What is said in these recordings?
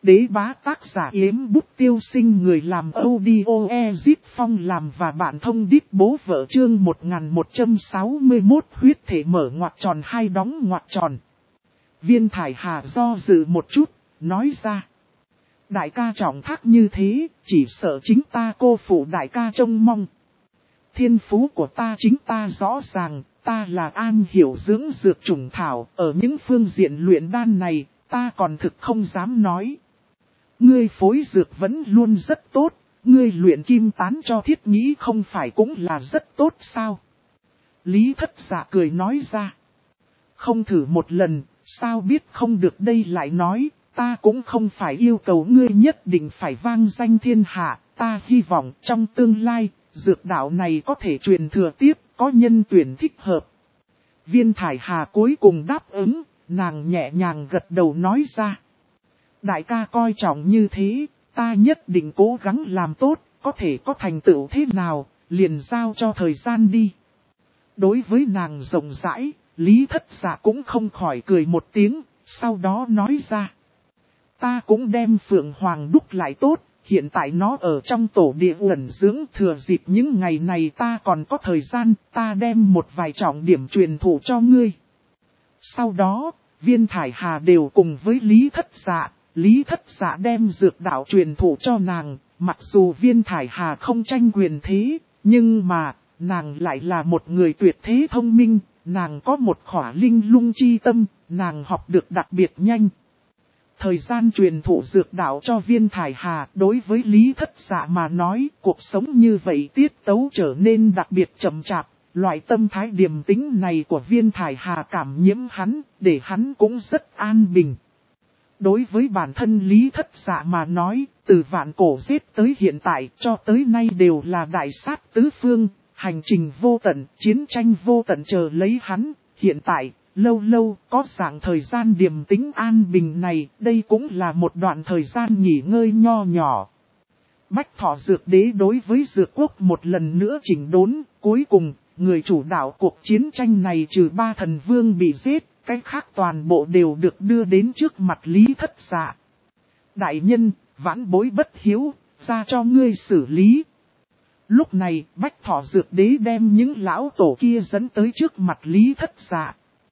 Đế bá tác giả Yếm Bút Tiêu Sinh, người làm audio Ezip Phong làm và bạn thông đít bố vợ. Chương 1161 huyết thể mở ngoặc tròn hai đóng ngoặc tròn. Viên Thải Hà do dự một chút, nói ra. Đại ca trọng thác như thế, chỉ sợ chính ta cô phụ đại ca trông mong. Thiên phú của ta chính ta rõ ràng, ta là an hiểu dưỡng dược trùng thảo, ở những phương diện luyện đan này, ta còn thực không dám nói. Ngươi phối dược vẫn luôn rất tốt, ngươi luyện kim tán cho Thiết Nhĩ không phải cũng là rất tốt sao? Lý Thất Dạ cười nói ra. Không thử một lần, sao biết không được, đây lại nói, ta cũng không phải yêu cầu ngươi nhất định phải vang danh thiên hạ, ta hy vọng trong tương lai, dược đạo này có thể truyền thừa tiếp, có nhân tuyển thích hợp. Viên Thải Hà cuối cùng đáp ứng, nàng nhẹ nhàng gật đầu nói ra. Đại ca coi trọng như thế, ta nhất định cố gắng làm tốt, có thể có thành tựu thế nào, liền giao cho thời gian đi. Đối với nàng rộng rãi, Lý Thất Dạ cũng không khỏi cười một tiếng, sau đó nói ra. Ta cũng đem Phượng Hoàng đúc lại tốt, hiện tại nó ở trong tổ địa ẩn dưỡng, thừa dịp những ngày này ta còn có thời gian, ta đem một vài trọng điểm truyền thụ cho ngươi. Sau đó, Viên Thải Hà đều cùng với Lý Thất Dạ đem dược đạo truyền thụ cho nàng, mặc dù Viên Thải Hà không tranh quyền thế, nhưng mà, nàng lại là một người tuyệt thế thông minh, nàng có một khỏa linh lung chi tâm, nàng học được đặc biệt nhanh. Thời gian truyền thụ dược đạo cho Viên Thải Hà đối với Lý Thất Dạ mà nói, cuộc sống như vậy tiết tấu trở nên đặc biệt chậm chạp. Loại tâm thái điềm tĩnh này của Viên Thải Hà cảm nhiễm hắn, để hắn cũng rất an bình. Đối với bản thân Lý Thất Dạ mà nói, từ vạn cổ giết tới hiện tại cho tới nay đều là đại sát tứ phương, hành trình vô tận, chiến tranh vô tận chờ lấy hắn. Hiện tại, lâu lâu có dạng thời gian điềm tĩnh an bình này, đây cũng là một đoạn thời gian nghỉ ngơi nho nhỏ. Bách Thọ Dược Đế đối với Dược Quốc một lần nữa chỉnh đốn, cuối cùng, người chủ đạo cuộc chiến tranh này trừ 3 thần vương bị giết, cái khác toàn bộ đều được đưa đến trước mặt Lý Thất Dạ. Đại nhân, vãn bối bất hiếu, ra cho ngươi xử lý. Lúc này, Bách Thọ Dược Đế đem những lão tổ kia dẫn tới trước mặt Lý Thất Dạ.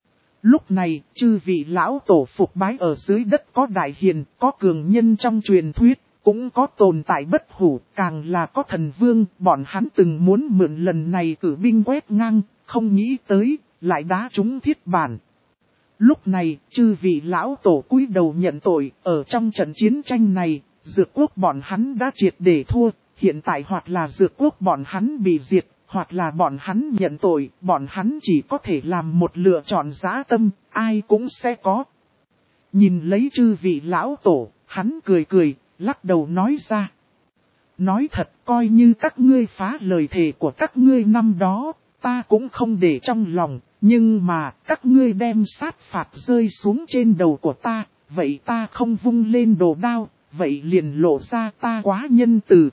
Lúc này, chư vị lão tổ phục bái ở dưới đất có đại hiền, có cường nhân trong truyền thuyết, cũng có tồn tại bất hủ, càng là có thần vương, bọn hắn từng muốn mượn lần này cử binh quét ngang, không nghĩ tới, lại đá trúng thiết bản. Lúc này, chư vị lão tổ cúi đầu nhận tội, ở trong trận chiến tranh này, Dược Quốc bọn hắn đã triệt để thua, hiện tại hoặc là Dược Quốc bọn hắn bị diệt, hoặc là bọn hắn nhận tội, bọn hắn chỉ có thể làm một lựa chọn dã tâm, ai cũng sẽ có. Nhìn lấy chư vị lão tổ, hắn cười cười, lắc đầu nói ra. Nói thật, coi như các ngươi phá lời thề của các ngươi năm đó, ta cũng không để trong lòng, nhưng mà các ngươi đem sát phạt rơi xuống trên đầu của ta, vậy ta không vung lên đồ đao, vậy liền lộ ra ta quá nhân từ.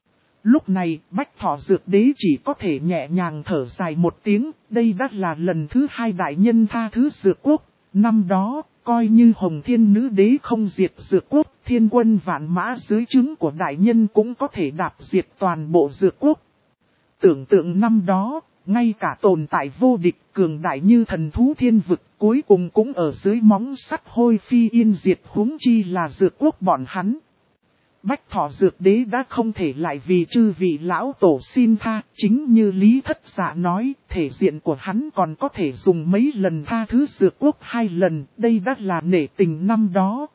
Lúc này, Bách Thọ Dược Đế chỉ có thể nhẹ nhàng thở dài một tiếng, đây đã là lần thứ 2 đại nhân tha thứ Dược Quốc. Năm đó, coi như Hồng Thiên Nữ Đế không diệt Dược Quốc, thiên quân vạn mã dưới trướng của đại nhân cũng có thể đạp diệt toàn bộ Dược Quốc. Tưởng tượng năm đó, ngay cả tồn tại vô địch cường đại như thần thú thiên vực, cuối cùng cũng ở dưới móng sắt hôi phi yên diệt, huống chi là Dược Quốc bọn hắn. Bách Thọ Dược Đế đã không thể lại vì chư vị lão tổ xin tha, chính như Lý Thất Dạ nói, thể diện của hắn còn có thể dùng mấy lần tha thứ Dược Quốc 2 lần, đây đã là nể tình năm đó.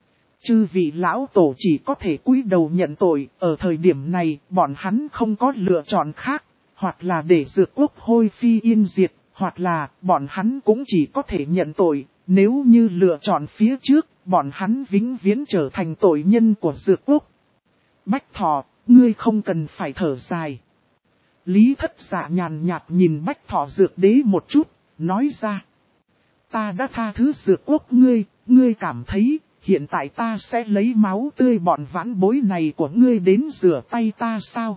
Chư vị lão tổ chỉ có thể cúi đầu nhận tội, ở thời điểm này, bọn hắn không có lựa chọn khác, hoặc là để Dược Quốc hôi phi yên diệt, hoặc là bọn hắn cũng chỉ có thể nhận tội, nếu như lựa chọn phía trước, bọn hắn vĩnh viễn trở thành tội nhân của Dược Quốc. Bách Thọ, ngươi không cần phải thở dài. Lý Thất Dạ nhàn nhạt nhìn Bách Thọ Dược Đế một chút, nói ra. Ta đã tha thứ Dược Quốc ngươi cảm thấy, hiện tại ta sẽ lấy máu tươi bọn vãn bối này của ngươi đến rửa tay ta sao?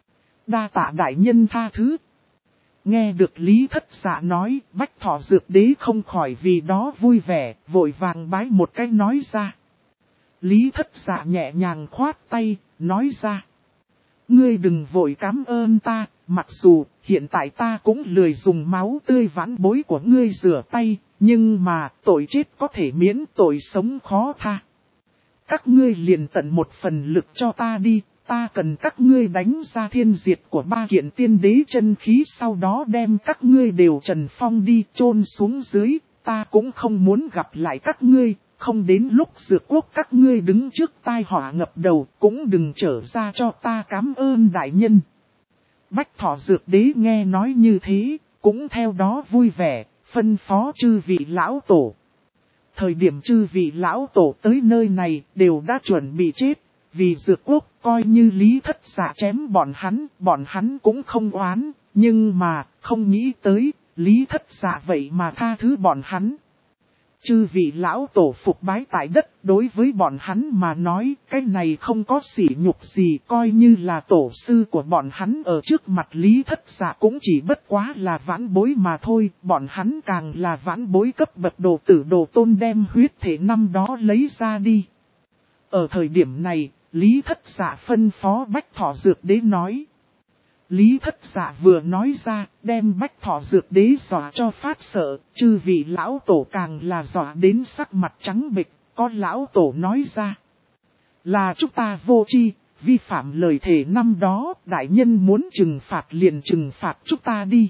Đa tạ đại nhân tha thứ. Nghe được Lý Thất Dạ nói, Bách Thọ Dược Đế không khỏi vì đó vui vẻ, vội vàng bái một cái nói ra. Lý Thất Dạ nhẹ nhàng khoát tay, nói ra. Ngươi đừng vội cảm ơn ta, mặc dù hiện tại ta cũng lười dùng máu tươi vãn bối của ngươi rửa tay, nhưng mà tội chết có thể miễn, tội sống khó tha. Các ngươi liền tận một phần lực cho ta đi, ta cần các ngươi đánh ra thiên diệt của 3 kiện tiên đế chân khí, sau đó đem các ngươi đều trần phong đi chôn xuống dưới, ta cũng không muốn gặp lại các ngươi, không đến lúc Dược Quốc các ngươi đứng trước tai họa ngập đầu, cũng đừng trở ra cho ta cảm ơn đại nhân. Bách Thọ Dược Đế nghe nói như thế, cũng theo đó vui vẻ, phân phó chư vị lão tổ. Thời điểm chư vị lão tổ tới nơi này đều đã chuẩn bị chết, vì Dược Quốc coi như Lý Thất Dạ chém bọn hắn cũng không oán, nhưng mà không nghĩ tới Lý Thất Dạ vậy mà tha thứ bọn hắn. Chư vị lão tổ phục bái tại đất, đối với bọn hắn mà nói cái này không có sỉ nhục gì, coi như là tổ sư của bọn hắn ở trước mặt Lý Thất Dạ cũng chỉ bất quá là vãn bối mà thôi, bọn hắn càng là vãn bối cấp bậc đồ tử đồ tôn, đem huyết thể năm đó lấy ra đi. Ở thời điểm này, Lý Thất Dạ phân phó Bách Thọ Dược Đế nói. Lý Thất Dạ vừa nói ra, đem Bách Thọ Dược Đế dọa cho phát sợ, chư vị lão tổ càng là dọa đến sắc mặt trắng bệch, có lão tổ nói ra. Là chúng ta vô tri, vi phạm lời thề năm đó, đại nhân muốn trừng phạt liền trừng phạt chúng ta đi.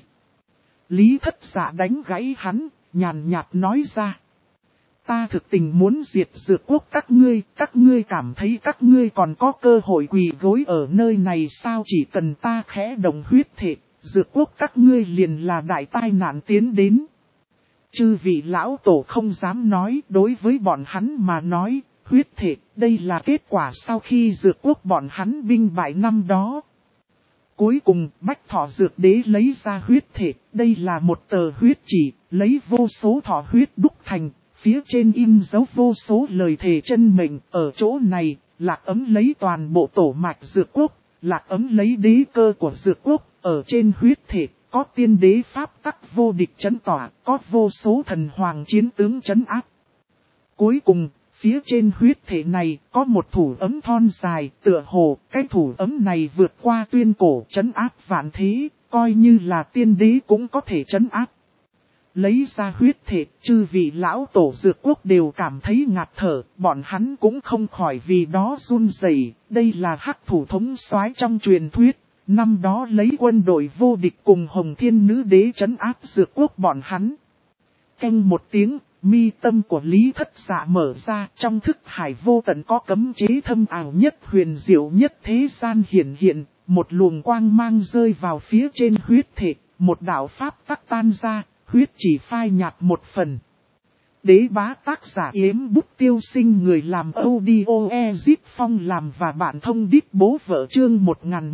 Lý Thất Dạ đánh gãy hắn, nhàn nhạt nói ra. Ta thực tình muốn diệt Dược Quốc các ngươi cảm thấy các ngươi còn có cơ hội quỳ gối ở nơi này sao? Chỉ cần ta khẽ động huyết thể, Dược Quốc các ngươi liền là đại tai nạn tiến đến. Chư vị lão tổ không dám nói, đối với bọn hắn mà nói, huyết thể, đây là kết quả sau khi Dược Quốc bọn hắn binh bại năm đó. Cuối cùng, Bách Thọ Dược Đế lấy ra huyết thể, đây là một tờ huyết chỉ, lấy vô số thọ huyết đúc thành. Phía trên in dấu vô số lời thề chân mệnh, ở chỗ này, Lạc Ấm lấy toàn bộ tổ mạch Dược Quốc, Lạc Ấm lấy đế cơ của Dược Quốc, ở trên huyết thể, có tiên đế pháp tắc vô địch chấn tỏa, có vô số thần hoàng chiến tướng chấn áp. Cuối cùng, phía trên huyết thể này, có một thủ ấm thon dài, tựa hồ, cái thủ ấm này vượt qua tuyên cổ chấn áp vạn thế, coi như là tiên đế cũng có thể chấn áp. Lấy ra huyết thể, chư vị lão tổ Dược Quốc đều cảm thấy ngạt thở, bọn hắn cũng không khỏi vì đó run rẩy. Đây là hắc thủ thống soái trong truyền thuyết, năm đó lấy quân đội vô địch cùng Hồng Thiên Nữ Đế trấn áp Dược Quốc bọn hắn. Canh một tiếng, mi tâm của Lý Thất Dạ mở ra, trong thức hải vô tận có cấm chế thâm ảo nhất huyền diệu nhất thế gian hiện, một luồng quang mang rơi vào phía trên huyết thể, một đạo pháp tắc tan ra. Huyết chỉ phai nhạt một phần. Đế bá tác giả Yếm Bút Tiêu Sinh, người làm audio Ezip Phong làm và bạn thông đít bố vợ. Chương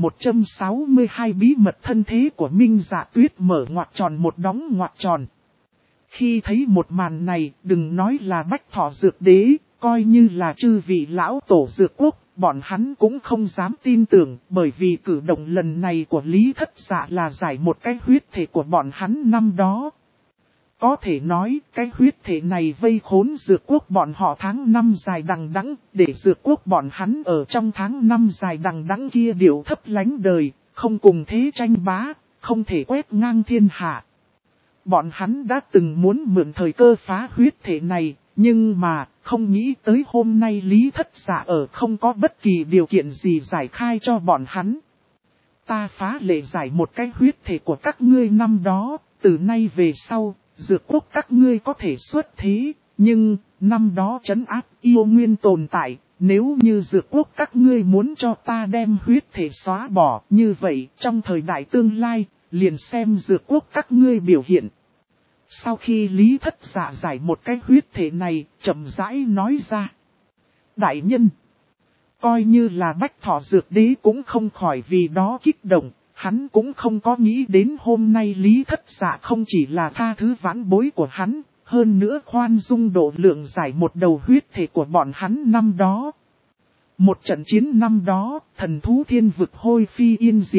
1162 bí mật thân thế của Minh Dạ Tuyết mở ngoặc tròn một đóng ngoặc tròn. Khi thấy một màn này, đừng nói là Bách Thọ Dược Đế, coi như là chư vị lão tổ Dược Quốc, bọn hắn cũng không dám tin tưởng, bởi vì cử động lần này của Lý Thất Dạ là giải một cái huyết thể của bọn hắn năm đó. Có thể nói, cái huyết thể này vây khốn Dược Quốc bọn họ tháng năm dài đằng đẵng, để Dược Quốc bọn hắn ở trong tháng năm dài đằng đẵng kia điệu thấp lánh đời, không cùng thế tranh bá, không thể quét ngang thiên hạ. Bọn hắn đã từng muốn mượn thời cơ phá huyết thể này, nhưng mà, không nghĩ tới hôm nay Lý Thất Dạ ở không có bất kỳ điều kiện gì giải khai cho bọn hắn. Ta phá lệ giải một cái huyết thể của các ngươi năm đó, từ nay về sau. Dược Quốc các ngươi có thể xuất thế, nhưng năm đó trấn áp yêu nguyên tồn tại, nếu như Dược Quốc các ngươi muốn cho ta đem huyết thể xóa bỏ, như vậy trong thời đại tương lai, liền xem Dược Quốc các ngươi biểu hiện. Sau khi Lý Thất Dạ giải một cái huyết thể này, chậm rãi nói ra. Đại nhân, coi như là Bách Thọ Dược Đế cũng không khỏi vì đó kích động. Hắn cũng không có nghĩ đến hôm nay Lý Thất Dạ không chỉ là tha thứ vãn bối của hắn, hơn nữa khoan dung độ lượng giải một đầu huyết thể của bọn hắn năm đó. Một trận chiến năm đó, thần thú thiên vực hôi phi yên diệt,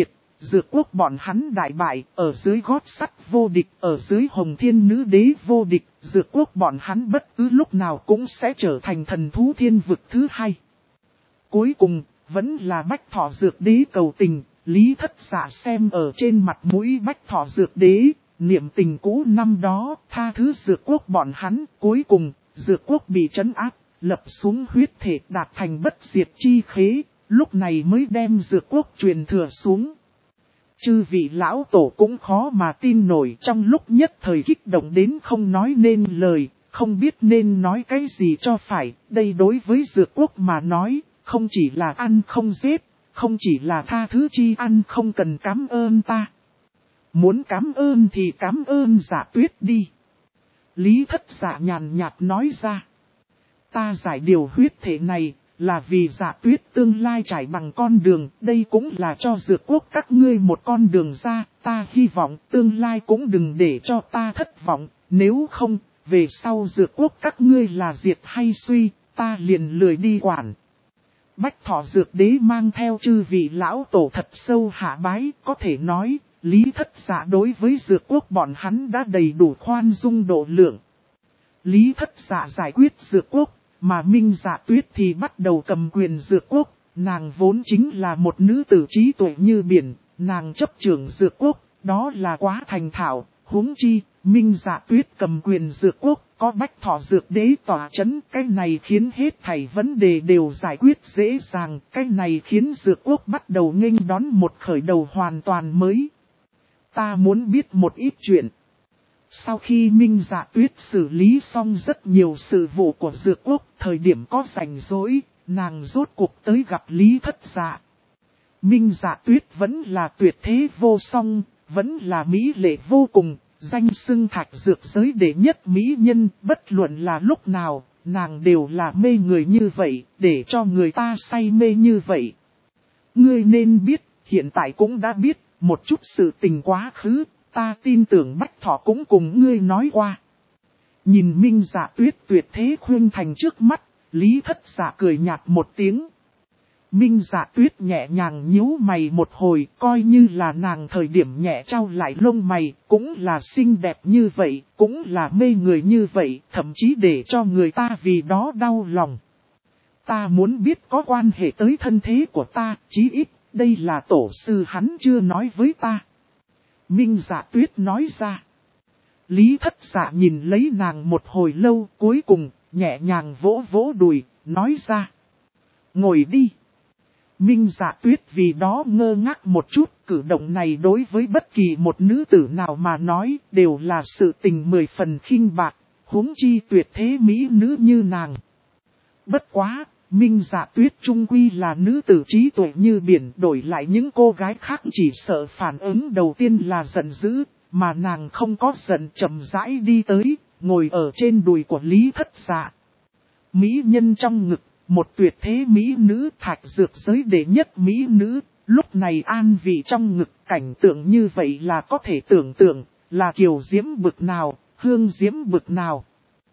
Dược quốc bọn hắn đại bại, ở dưới gót sắt vô địch, ở dưới Hồng Thiên Nữ Đế vô địch, dược quốc bọn hắn bất cứ lúc nào cũng sẽ trở thành thần thú thiên vực thứ hai. Cuối cùng, vẫn là Bách Thọ Dược Đế cầu tình, Lý Thất Dạ xem ở trên mặt mũi Bách Thọ Dược Đế, niệm tình cũ năm đó, tha thứ dược quốc bọn hắn, cuối cùng, dược quốc bị trấn áp, lập xuống huyết thể đạt thành bất diệt chi khế, lúc này mới đem dược quốc truyền thừa xuống. Chư vị lão tổ cũng khó mà tin nổi, trong lúc nhất thời kích động đến không nói nên lời, không biết nên nói cái gì cho phải. Đây đối với dược quốc mà nói, không chỉ là ăn không giết, không chỉ là tha thứ chi ăn không cần cảm ơn ta. Muốn cảm ơn thì cảm ơn Dạ Tuyết đi. Lý Thất Dạ nhàn nhạt nói ra. Ta giải điều huyết thể này, là vì Dạ Tuyết tương lai trải bằng con đường, đây cũng là cho dược quốc các ngươi một con đường ra, ta hy vọng tương lai cũng đừng để cho ta thất vọng, nếu không, về sau dược quốc các ngươi là diệt hay suy, ta liền lười đi quản. Bách Thọ Dược Đế mang theo chư vị lão tổ thật sâu hạ bái, có thể nói, Lý Thất Dạ đối với dược quốc bọn hắn đã đầy đủ khoan dung độ lượng. Lý Thất Dạ giải quyết dược quốc, mà Minh Dạ Tuyết thì bắt đầu cầm quyền dược quốc, nàng vốn chính là một nữ tử trí tuệ như biển, nàng chấp trưởng dược quốc, đó là quá thành thạo, huống chi, Minh Dạ Tuyết cầm quyền dược quốc, có Bách Thọ Dược Đế tỏa chấn, cái này khiến hết thảy vấn đề đều giải quyết dễ dàng, cái này khiến dược quốc bắt đầu nghênh đón một khởi đầu hoàn toàn mới. Ta muốn biết một ít chuyện. Sau khi Minh Dạ Tuyết xử lý xong rất nhiều sự vụ của dược quốc, thời điểm có rảnh rỗi, nàng rốt cuộc tới gặp Lý Thất Dạ. Minh Dạ Tuyết vẫn là tuyệt thế vô song, vẫn là mỹ lệ vô cùng, danh xưng thạch dược giới đệ nhất mỹ nhân, bất luận là lúc nào, nàng đều là mê người như vậy, để cho người ta say mê như vậy. Ngươi nên biết, hiện tại cũng đã biết, một chút sự tình quá khứ, ta tin tưởng Bách Thọ cũng cùng ngươi nói qua. Nhìn Minh Dạ Tuyết tuyệt thế khuyên thành trước mắt, Lý Thất Dạ cười nhạt một tiếng. Minh Dạ Tuyết nhẹ nhàng nhíu mày một hồi, coi như là nàng thời điểm nhẹ trao lại lông mày, cũng là xinh đẹp như vậy, cũng là mê người như vậy, thậm chí để cho người ta vì đó đau lòng. Ta muốn biết có quan hệ tới thân thế của ta, chí ít, đây là tổ sư hắn chưa nói với ta. Minh Dạ Tuyết nói ra. Lý Thất Dạ nhìn lấy nàng một hồi lâu, cuối cùng, nhẹ nhàng vỗ vỗ đùi, nói ra. Ngồi đi. Minh Dạ Tuyết vì đó ngơ ngác một chút, cử động này đối với bất kỳ một nữ tử nào mà nói, đều là sự tình 10 phần khinh bạc, huống chi tuyệt thế mỹ nữ như nàng. Bất quá, Minh Dạ Tuyết trung quy là nữ tử trí tuệ như biển, đổi lại những cô gái khác chỉ sợ phản ứng đầu tiên là giận dữ, mà nàng không có giận, chậm rãi đi tới, ngồi ở trên đùi của Lý Thất Dạ. Mỹ nhân trong ngực, một tuyệt thế mỹ nữ, thạch dược giới đệ nhất mỹ nữ, lúc này an vị trong ngực, cảnh tượng như vậy là có thể tưởng tượng, là kiều diễm bực nào, hương diễm bực nào.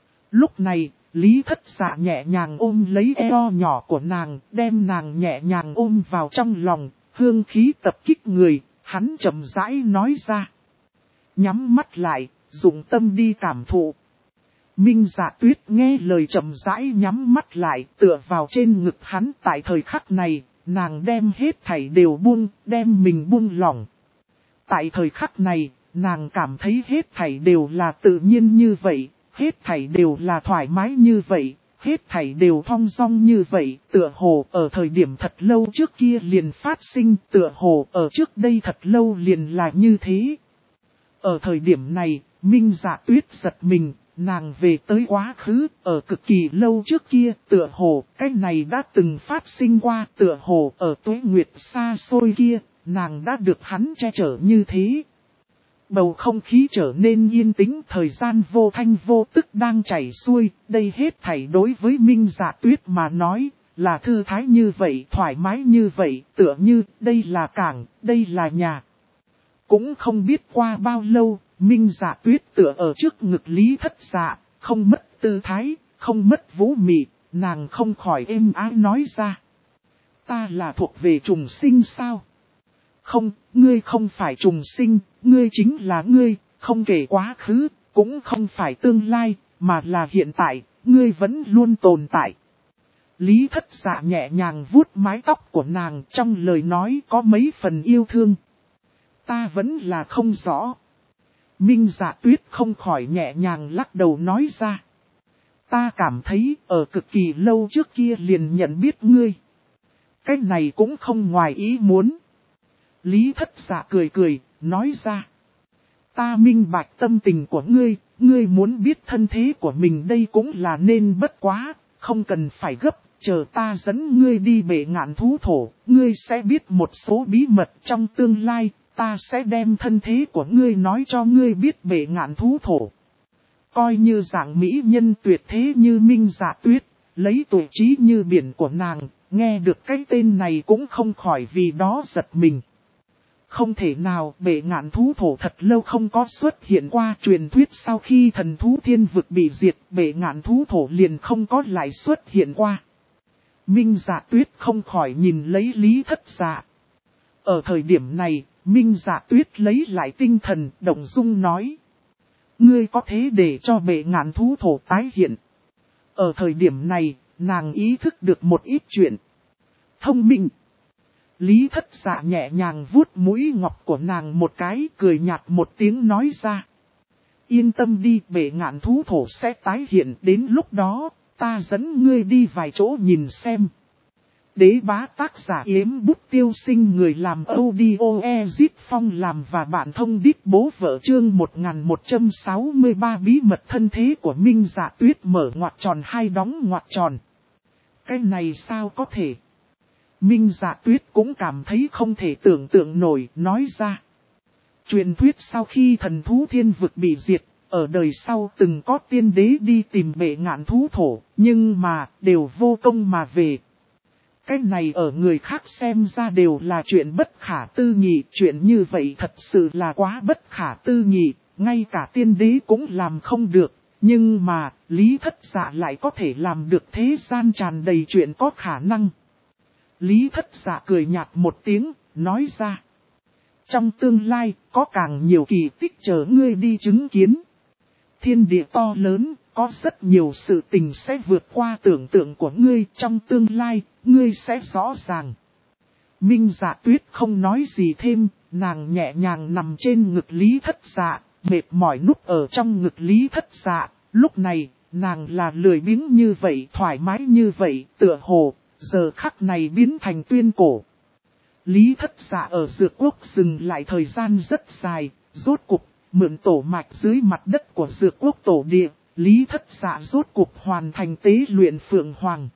Lúc này, Lý Thất Dạ nhẹ nhàng ôm lấy eo nhỏ của nàng, đem nàng nhẹ nhàng ôm vào trong lòng, hương khí tập kích người, hắn chậm rãi nói ra. Nhắm mắt lại, dùng tâm đi cảm thụ. Minh Dạ Tuyết nghe lời chậm rãi nhắm mắt lại, tựa vào trên ngực hắn. Tại thời khắc này, nàng đem hết thảy đều buông, đem mình buông lỏng. Tại thời khắc này, nàng cảm thấy hết thảy đều là tự nhiên như vậy, hết thảy đều là thoải mái như vậy, hết thảy đều thong dong như vậy, tựa hồ ở thời điểm thật lâu trước kia liền phát sinh, tựa hồ ở trước đây thật lâu liền là như thế. Ở thời điểm này, Minh Dạ Tuyết giật mình, nàng về tới quá khứ, ở cực kỳ lâu trước kia, tựa hồ, cái này đã từng phát sinh qua, tựa hồ, ở tuế nguyệt xa xôi kia, nàng đã được hắn che chở như thế. Bầu không khí trở nên yên tĩnh, thời gian vô thanh vô tức đang chảy xuôi, đây hết thảy đối với Minh Dạ Tuyết mà nói, là thư thái như vậy, thoải mái như vậy, tựa như, đây là cảng, đây là nhà. Cũng không biết qua bao lâu, Minh Dạ Tuyết tựa ở trước ngực Lý Thất Dạ, không mất tư thái, không mất vũ mị, nàng không khỏi êm ái nói ra. Ta là thuộc về trùng sinh sao? Không, ngươi không phải trùng sinh, ngươi chính là ngươi, không kể quá khứ, cũng không phải tương lai, mà là hiện tại, ngươi vẫn luôn tồn tại. Lý Thất Dạ nhẹ nhàng vuốt mái tóc của nàng, trong lời nói có mấy phần yêu thương. Ta vẫn là không rõ. Minh Dạ Tuyết không khỏi nhẹ nhàng lắc đầu nói ra. Ta cảm thấy ở cực kỳ lâu trước kia liền nhận biết ngươi. Cái này cũng không ngoài ý muốn. Lý Thất Dạ cười cười, nói ra. Ta minh bạch tâm tình của ngươi, ngươi muốn biết thân thế của mình đây cũng là nên bất quá, không cần phải gấp, chờ ta dẫn ngươi đi bể ngạn thú thổ, ngươi sẽ biết một số bí mật trong tương lai, ta sẽ đem thân thế của ngươi nói cho ngươi biết bể ngạn thú thổ. Coi như dạng mỹ nhân tuyệt thế như Minh Dạ Tuyết, lấy tuổi trí như biển của nàng, nghe được cái tên này cũng không khỏi vì đó giật mình. Không thể nào, bể ngạn thú thổ thật lâu không có xuất hiện qua truyền thuyết sau khi thần thú thiên vực bị diệt, bể ngạn thú thổ liền không có lại xuất hiện qua. Minh Dạ Tuyết không khỏi nhìn lấy Lý Thất Dạ. Ở thời điểm này, Minh Dạ Tuyết lấy lại tinh thần, động dung nói. Ngươi có thế để cho bể ngạn thú thổ tái hiện. Ở thời điểm này, nàng ý thức được một ít chuyện. Thông minh. Lý Thất Dạ nhẹ nhàng vuốt mũi ngọc của nàng một cái, cười nhạt một tiếng nói ra. Yên tâm đi, bể ngạn thú thổ sẽ tái hiện, đến lúc đó, ta dẫn ngươi đi vài chỗ nhìn xem. Đế bá tác giả Yếm Bút Tiêu Sinh, người làm audio Ezip Phong làm và bạn thông đít bố vợ chương 1163 bí mật thân thế của Minh Dạ Tuyết mở ngoặc tròn hai đóng ngoặc tròn. Cái này sao có thể? Minh Dạ Tuyết cũng cảm thấy không thể tưởng tượng nổi, nói ra. Truyền thuyết sau khi thần thú thiên vực bị diệt, ở đời sau từng có tiên đế đi tìm bể ngạn thú thổ, nhưng mà đều vô công mà về. Cái này ở người khác xem ra đều là chuyện bất khả tư nghị, chuyện như vậy thật sự là quá bất khả tư nghị, ngay cả tiên đế cũng làm không được, nhưng mà Lý Thất Dạ lại có thể làm được, thế gian tràn đầy chuyện có khả năng. Lý Thất Dạ cười nhạt một tiếng, nói ra. Trong tương lai, có càng nhiều kỳ tích chờ ngươi đi chứng kiến. Thiên địa to lớn, có rất nhiều sự tình sẽ vượt qua tưởng tượng của ngươi, trong tương lai, ngươi sẽ rõ ràng. Minh Dạ Tuyết không nói gì thêm, nàng nhẹ nhàng nằm trên ngực Lý Thất Dạ, mệt mỏi núp ở trong ngực Lý Thất Dạ. Lúc này, nàng là lười biếng như vậy, thoải mái như vậy, tựa hồ, giờ khắc này biến thành tuyên cổ. Lý Thất Dạ ở Dược Quốc dừng lại thời gian rất dài, rốt cục, mượn tổ mạch dưới mặt đất của Dược Quốc tổ địa, Lý Thất Dạ rốt cục hoàn thành tế luyện Phượng Hoàng.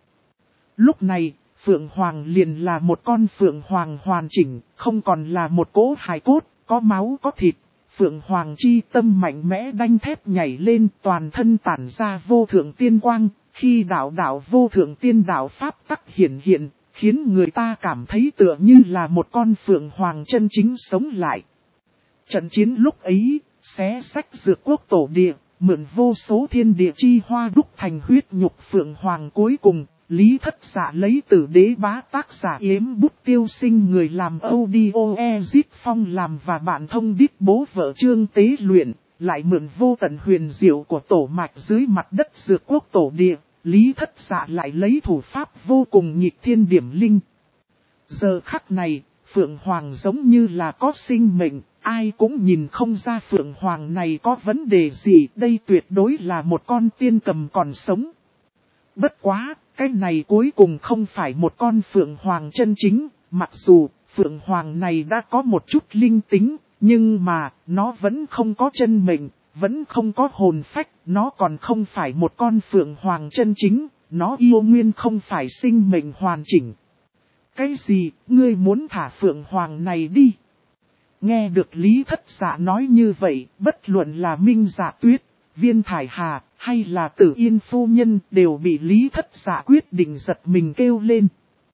Lúc này, Phượng Hoàng liền là một con Phượng Hoàng hoàn chỉnh, không còn là một cỗ hài cốt, có máu có thịt. Phượng Hoàng chi tâm mạnh mẽ đanh thép nhảy lên, toàn thân tản ra vô thượng tiên quang, khi đạo vô thượng tiên đạo pháp tắc hiển hiện, khiến người ta cảm thấy tựa như là một con Phượng Hoàng chân chính sống lại. Trận chiến lúc ấy, xé sách Dược Quốc tổ địa, mượn vô số thiên địa chi hoa đúc thành huyết nhục Phượng Hoàng cuối cùng, Lý Thất Dạ lấy từ đế bá tác giả Yếm Bút Tiêu Sinh, người làm audio Ezip Phong làm và bạn thông đít bố vợ chương tế luyện, lại mượn vô tận huyền diệu của tổ mạch dưới mặt đất Dược Quốc tổ địa, Lý Thất Dạ lại lấy thủ pháp vô cùng nghịch thiên điểm linh. Giờ khắc này, Phượng Hoàng giống như là có sinh mệnh, ai cũng nhìn không ra Phượng Hoàng này có vấn đề gì, đây tuyệt đối là một con tiên cầm còn sống. Bất quá, cái này cuối cùng không phải một con Phượng Hoàng chân chính, mặc dù Phượng Hoàng này đã có một chút linh tính, nhưng mà nó vẫn không có chân mệnh, vẫn không có hồn phách, nó còn không phải một con Phượng Hoàng chân chính, nó yêu nguyên không phải sinh mệnh hoàn chỉnh. Cái gì, ngươi muốn thả Phượng Hoàng này đi? Nghe được Lý Thất Dạ nói như vậy, bất luận là Minh Dạ Tuyết, Viên Thải Hà, hay là Tử Yên phu nhân đều bị Lý Thất Dạ quyết định giật mình kêu lên.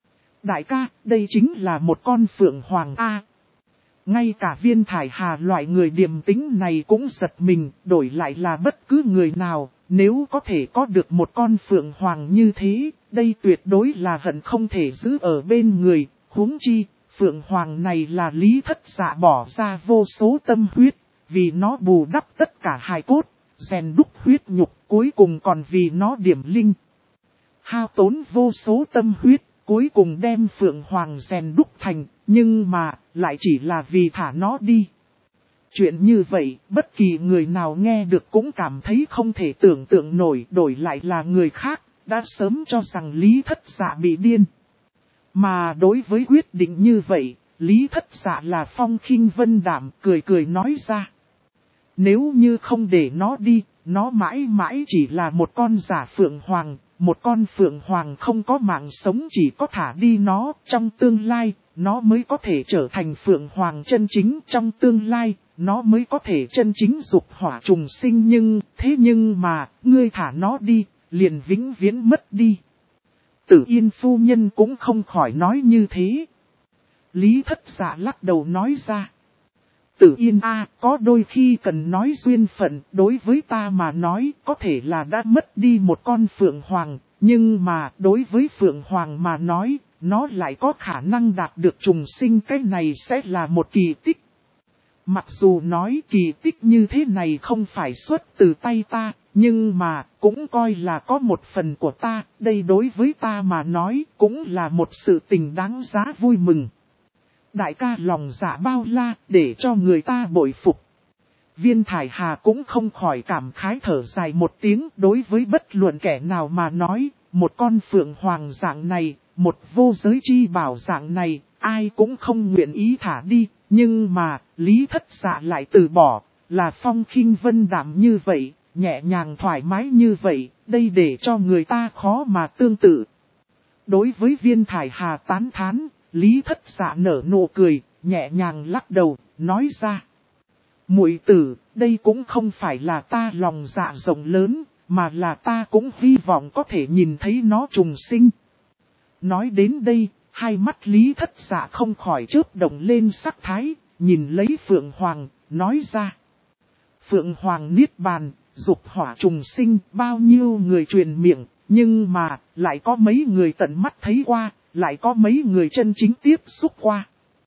Đại ca, đây chính là một con Phượng Hoàng A. Ngay cả Viên Thải Hà loại người điềm tĩnh này cũng giật mình, đổi lại là bất cứ người nào, nếu có thể có được một con Phượng Hoàng như thế, đây tuyệt đối là hận không thể giữ ở bên người, huống chi, Phượng Hoàng này là Lý Thất Dạ bỏ ra vô số tâm huyết, vì nó bù đắp tất cả hài cốt, rèn đúc huyết nhục, cuối cùng còn vì nó điểm linh. Hao tốn vô số tâm huyết, cuối cùng đem Phượng Hoàng rèn đúc thành, nhưng mà, lại chỉ là vì thả nó đi. Chuyện như vậy, bất kỳ người nào nghe được cũng cảm thấy không thể tưởng tượng nổi, đổi lại là người khác, đã sớm cho rằng Lý Thất Dạ bị điên. Mà đối với quyết định như vậy, Lý Thất Dạ là phong khinh vân đạm, cười cười nói ra. Nếu như không để nó đi, nó mãi mãi chỉ là một con giả Phượng Hoàng, một con Phượng Hoàng không có mạng sống, chỉ có thả đi nó, trong tương lai, nó mới có thể trở thành Phượng Hoàng chân chính, trong tương lai, nó mới có thể chân chính dục hỏa trùng sinh, nhưng mà, ngươi thả nó đi, liền vĩnh viễn mất đi. Tử Yên phu nhân cũng không khỏi nói như thế. Lý Thất Dạ lắc đầu nói ra. Tử Yên có đôi khi cần nói duyên phận, đối với ta mà nói có thể là đã mất đi một con Phượng Hoàng, nhưng mà đối với Phượng Hoàng mà nói, nó lại có khả năng đạt được trùng sinh, cái này sẽ là một kỳ tích. Mặc dù nói kỳ tích như thế này không phải xuất từ tay ta, nhưng mà cũng coi là có một phần của ta, đây đối với ta mà nói cũng là một sự tình đáng giá vui mừng. Đại ca lòng dạ bao la, để cho người ta bội phục. Viên Thải Hà cũng không khỏi cảm khái thở dài một tiếng, đối với bất luận kẻ nào mà nói, một con Phượng Hoàng dạng này, một vô giới chi bảo dạng này, ai cũng không nguyện ý thả đi, nhưng mà, Lý Thất Dạ lại từ bỏ, là phong khinh vân đạm như vậy, nhẹ nhàng thoải mái như vậy, đây để cho người ta khó mà tương tự. Đối với Viên Thải Hà tán thán, Lý Thất Dạ nở nụ cười, nhẹ nhàng lắc đầu, nói ra. Muội tử, đây cũng không phải là ta lòng dạ rộng lớn, mà là ta cũng hy vọng có thể nhìn thấy nó trùng sinh. Nói đến đây, hai mắt Lý Thất Dạ không khỏi chớp động lên sắc thái, nhìn lấy Phượng Hoàng, nói ra. Phượng Hoàng niết bàn, dục hỏa trùng sinh, bao nhiêu người truyền miệng, nhưng mà, lại có mấy người tận mắt thấy qua, lại có mấy người chân chính tiếp xúc qua.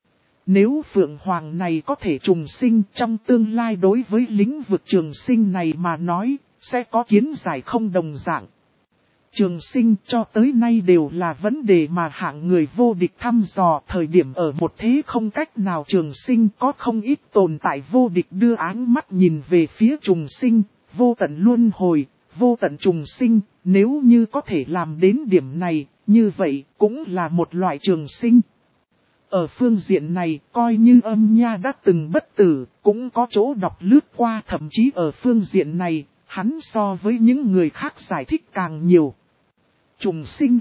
Nếu Phượng Hoàng này có thể trùng sinh trong tương lai, đối với lĩnh vực trường sinh này mà nói, sẽ có kiến giải không đồng dạng. Trường sinh cho tới nay đều là vấn đề mà hạng người vô địch thăm dò, thời điểm ở một thế không cách nào trường sinh, có không ít tồn tại vô địch đưa áng mắt nhìn về phía trùng sinh, vô tận luân hồi, vô tận trùng sinh, nếu như có thể làm đến điểm này, như vậy cũng là một loại trường sinh. Ở phương diện này, coi như Âm Nha đã từng bất tử, cũng có chỗ đọc lướt qua, thậm chí ở phương diện này, hắn so với những người khác giải thích càng nhiều. Trùng sinh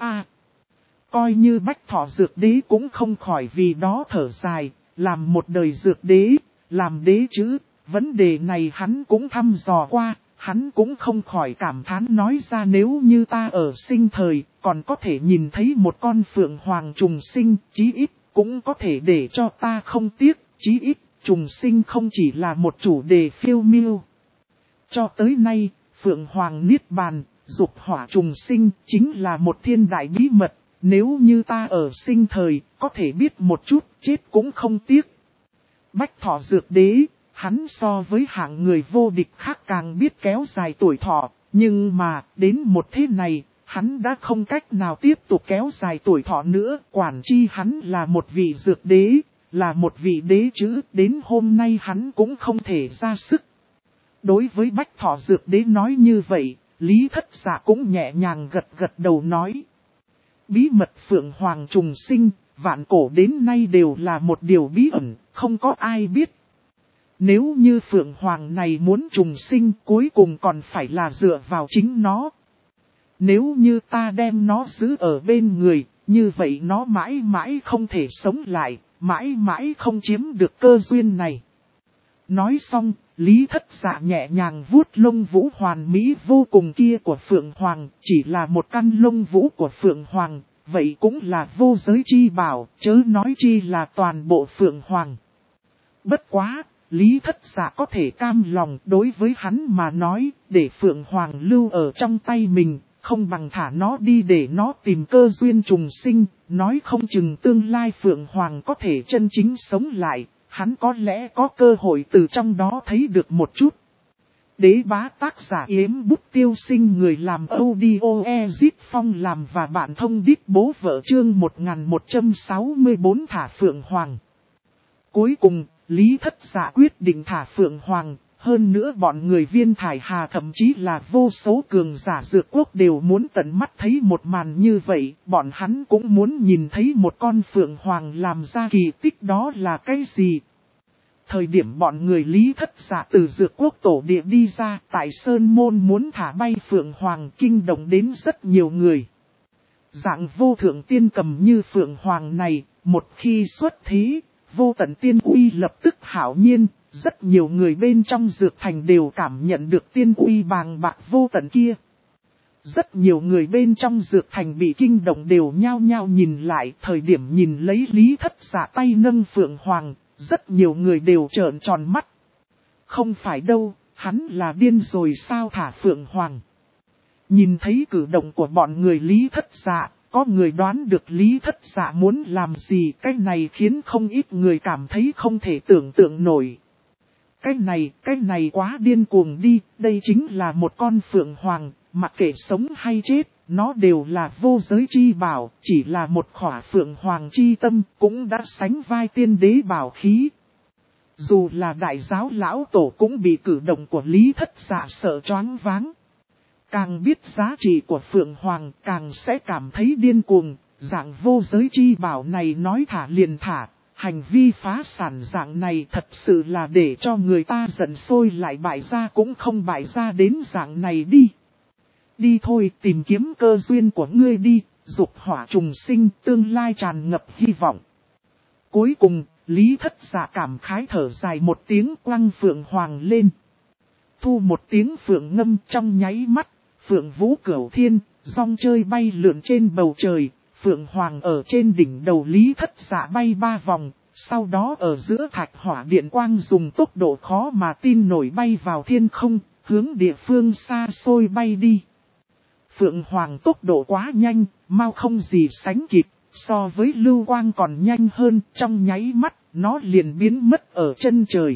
coi như Bách Thọ Dược Đế cũng không khỏi vì đó thở dài, làm một đời dược đế, làm đế chữ, vấn đề này hắn cũng thăm dò qua, hắn cũng không khỏi cảm thán nói ra, nếu như ta ở sinh thời, còn có thể nhìn thấy một con Phượng Hoàng trùng sinh, chí ít, cũng có thể để cho ta không tiếc, chí ít, trùng sinh không chỉ là một chủ đề phiêu miêu. Cho tới nay, Phượng Hoàng niết bàn, dục hỏa trùng sinh chính là một thiên đại bí mật, nếu như ta ở sinh thời, có thể biết một chút, chết cũng không tiếc. Bách Thọ Dược Đế, hắn so với hạng người vô địch khác càng biết kéo dài tuổi thọ, nhưng mà, đến một thế này, hắn đã không cách nào tiếp tục kéo dài tuổi thọ nữa, quản chi hắn là một vị dược đế, là một vị đế chữ, đến hôm nay hắn cũng không thể ra sức. Đối với Bách Thọ Dược Đế nói như vậy, Lý Thất Dạ cũng nhẹ nhàng gật gật đầu nói. Bí mật Phượng Hoàng trùng sinh, vạn cổ đến nay đều là một điều bí ẩn, không có ai biết. Nếu như Phượng Hoàng này muốn trùng sinh, cuối cùng còn phải là dựa vào chính nó. Nếu như ta đem nó giữ ở bên người, như vậy nó mãi mãi không thể sống lại, mãi mãi không chiếm được cơ duyên này. Nói xong, Lý Thất Dạ nhẹ nhàng vuốt lông vũ hoàn mỹ vô cùng kia của Phượng Hoàng, chỉ là một căn lông vũ của Phượng Hoàng, vậy cũng là vô giới chi bảo, chớ nói chi là toàn bộ Phượng Hoàng. Bất quá, Lý Thất Dạ có thể cam lòng, đối với hắn mà nói, để Phượng Hoàng lưu ở trong tay mình, không bằng thả nó đi để nó tìm cơ duyên trùng sinh, nói không chừng tương lai Phượng Hoàng có thể chân chính sống lại, hắn có lẽ có cơ hội từ trong đó thấy được một chút. Đế bá tác giả Yếm Bút Tiêu Sinh, người làm audio Ezit Phong làm và bạn thông đít bố vợ, chương 1164 thả Phượng Hoàng. Cuối cùng, Lý Thất Dạ quyết định thả Phượng Hoàng, hơn nữa bọn người Viên Thải Hà thậm chí là vô số cường giả dược quốc đều muốn tận mắt thấy một màn như vậy, bọn hắn cũng muốn nhìn thấy một con Phượng Hoàng làm ra kỳ tích đó là cái gì. Thời điểm bọn người Lý Thất Dạ từ dược quốc tổ địa đi ra, tại Sơn Môn muốn thả bay Phượng Hoàng, kinh động đến rất nhiều người. Dạng vô thượng tiên cầm như Phượng Hoàng này, một khi xuất thế, vô tận tiên uy lập tức hảo nhiên, rất nhiều người bên trong dược thành đều cảm nhận được tiên uy bàng bạc vô tận kia. Rất nhiều người bên trong dược thành bị kinh động đều nhao nhao nhìn lại, thời điểm nhìn lấy Lý Thất Dạ tay nâng Phượng Hoàng, rất nhiều người đều trợn tròn mắt. Không phải đâu, hắn là điên rồi sao thả Phượng Hoàng. Nhìn thấy cử động của bọn người Lý Thất Dạ, có người đoán được Lý Thất Dạ muốn làm gì, cái này khiến không ít người cảm thấy không thể tưởng tượng nổi. Cái này quá điên cuồng đi, đây chính là một con Phượng Hoàng, mặc kệ sống hay chết, nó đều là vô giới chi bảo, chỉ là một khỏa Phượng Hoàng chi tâm, cũng đã sánh vai tiên đế bảo khí. Dù là đại giáo lão tổ cũng bị cử động của Lý Thất Dạ sợ choáng váng. Càng biết giá trị của Phượng Hoàng càng sẽ cảm thấy điên cuồng, dạng vô giới chi bảo này nói thả liền thả, hành vi phá sản dạng này thật sự là để cho người ta giận sôi lại bại ra cũng không bại ra đến dạng này đi. Đi thôi tìm kiếm cơ duyên của ngươi đi, dục hỏa trùng sinh tương lai tràn ngập hy vọng. Cuối cùng, Lý Thất Dạ cảm khái thở dài một tiếng quăng Phượng Hoàng lên. Thu một tiếng phượng ngâm trong nháy mắt. Phượng vũ cửu thiên, rong chơi bay lượn trên bầu trời, Phượng Hoàng ở trên đỉnh đầu Lý Thất Dạ bay 3 vòng, sau đó ở giữa thạch hỏa điện quang dùng tốc độ khó mà tin nổi bay vào thiên không, hướng địa phương xa xôi bay đi. Phượng Hoàng tốc độ quá nhanh, mau không gì sánh kịp, so với lưu quang còn nhanh hơn, trong nháy mắt, nó liền biến mất ở chân trời.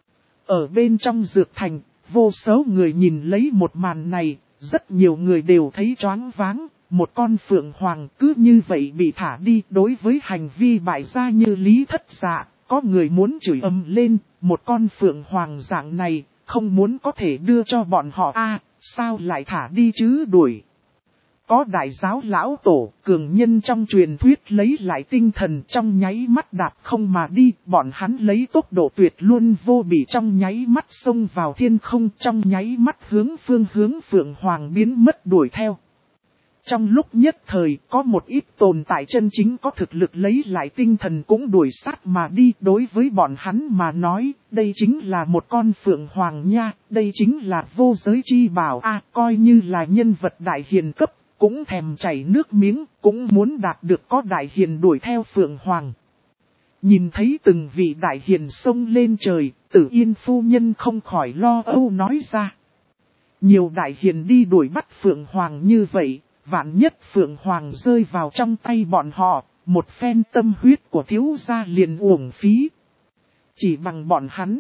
Ở bên trong dược thành, vô số người nhìn lấy một màn này. Rất nhiều người đều thấy choáng váng, một con Phượng Hoàng cứ như vậy bị thả đi. Đối với hành vi bại gia như Lý Thất Dạ, có người muốn chửi ầm lên, một con Phượng Hoàng dạng này, không muốn có thể đưa cho bọn họ sao lại thả đi chứ đuổi. Có đại giáo lão tổ, cường nhân trong truyền thuyết lấy lại tinh thần trong nháy mắt đạp không mà đi, bọn hắn lấy tốc độ tuyệt luôn vô bỉ trong nháy mắt xông vào thiên không, trong nháy mắt hướng Phượng Hoàng biến mất đuổi theo. Trong lúc nhất thời, có một ít tồn tại chân chính có thực lực lấy lại tinh thần cũng đuổi sát mà đi. Đối với bọn hắn mà nói, đây chính là một con Phượng Hoàng nha, đây chính là vô giới chi bảo coi như là nhân vật đại hiền cấp. Cũng thèm chảy nước miếng, cũng muốn đạt được có đại hiền đuổi theo Phượng Hoàng. Nhìn thấy từng vị đại hiền xông lên trời, Tử Yên phu nhân không khỏi lo âu nói ra. Nhiều đại hiền đi đuổi bắt Phượng Hoàng như vậy, vạn nhất Phượng Hoàng rơi vào trong tay bọn họ, một phen tâm huyết của thiếu gia liền uổng phí. Chỉ bằng bọn hắn.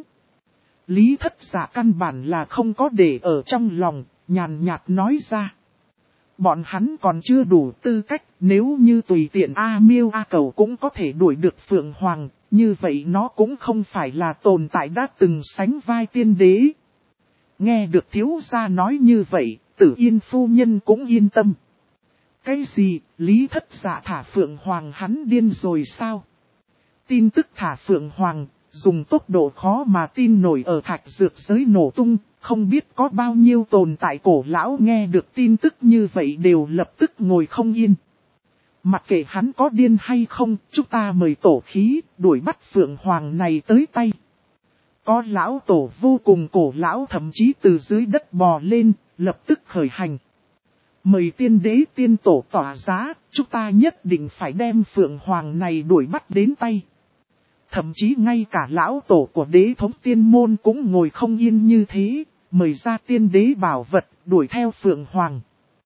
Lý Thất Dạ căn bản là không có để ở trong lòng, nhàn nhạt nói ra. Bọn hắn còn chưa đủ tư cách, nếu như tùy tiện Miêu Cầu cũng có thể đuổi được Phượng Hoàng, như vậy nó cũng không phải là tồn tại đã từng sánh vai tiên đế. Nghe được thiếu gia nói như vậy, Tử Yên phu nhân cũng yên tâm. Cái gì, Lý Thất Dạ thả Phượng Hoàng hắn điên rồi sao? Tin tức thả Phượng Hoàng, dùng tốc độ khó mà tin nổi ở thạch dược giới nổ tung. Không biết có bao nhiêu tồn tại cổ lão nghe được tin tức như vậy đều lập tức ngồi không yên. Mặc kệ hắn có điên hay không, chúng ta mời tổ khí, đuổi bắt Phượng Hoàng này tới tay. Có lão tổ vô cùng cổ lão thậm chí từ dưới đất bò lên, lập tức khởi hành. Mời tiên đế tiên tổ tỏa giá, chúng ta nhất định phải đem Phượng Hoàng này đuổi bắt đến tay. Thậm chí ngay cả lão tổ của đế thống tiên môn cũng ngồi không yên như thế, mời ra tiên đế bảo vật, đuổi theo Phượng Hoàng.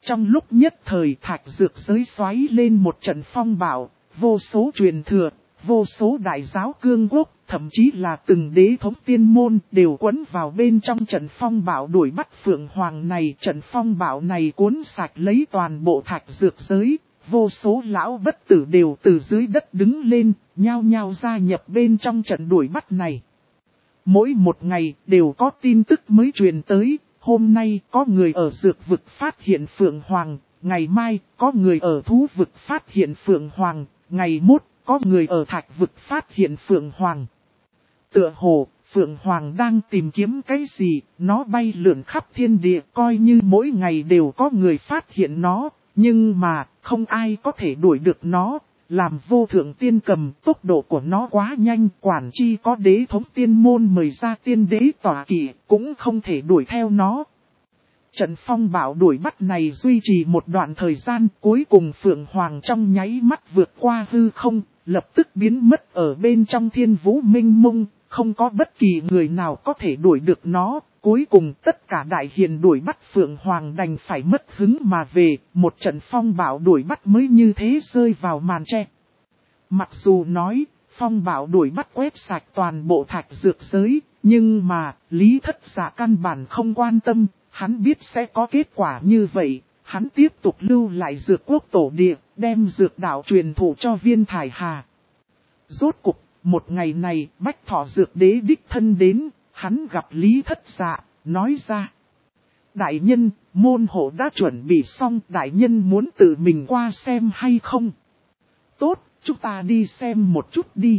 Trong lúc nhất thời thạch dược giới xoáy lên một trận phong bạo, vô số truyền thừa, vô số đại giáo cương quốc, thậm chí là từng đế thống tiên môn đều quấn vào bên trong trận phong bạo đuổi bắt Phượng Hoàng này. Trận phong bạo này cuốn sạch lấy toàn bộ thạch dược giới, vô số lão bất tử đều từ dưới đất đứng lên, nhao nhao gia nhập bên trong trận đuổi bắt này. Mỗi một ngày đều có tin tức mới truyền tới, hôm nay có người ở dược vực phát hiện Phượng Hoàng, ngày mai có người ở thú vực phát hiện Phượng Hoàng, ngày mốt có người ở thạch vực phát hiện Phượng Hoàng. Tựa hồ, Phượng Hoàng đang tìm kiếm cái gì, nó bay lượn khắp thiên địa, coi như mỗi ngày đều có người phát hiện nó, nhưng mà không ai có thể đuổi được nó. Làm vô thượng tiên cầm, tốc độ của nó quá nhanh, quản chi có đế thống tiên môn mời ra tiên đế tỏa kỵ, cũng không thể đuổi theo nó. Trận phong bạo đuổi bắt này duy trì một đoạn thời gian, cuối cùng Phượng Hoàng trong nháy mắt vượt qua hư không, lập tức biến mất ở bên trong thiên vũ minh mông, không có bất kỳ người nào có thể đuổi được nó. Cuối cùng tất cả đại hiền đuổi bắt Phượng Hoàng đành phải mất hứng mà về, một trận phong bạo đuổi bắt mới như thế rơi vào màn tre. Mặc dù nói, phong bạo đuổi bắt quét sạch toàn bộ thạch dược giới, nhưng mà, Lý Thất Dạ căn bản không quan tâm, hắn biết sẽ có kết quả như vậy, hắn tiếp tục lưu lại dược quốc tổ địa, đem dược đạo truyền thụ cho Viên Thải Hà. Rốt cục, một ngày này, Bách Thọ Dược Đế đích thân đến. Hắn gặp Lý Thất Dạ, nói ra. Đại nhân, môn hộ đã chuẩn bị xong, đại nhân muốn tự mình qua xem hay không? Tốt, chúng ta đi xem một chút đi.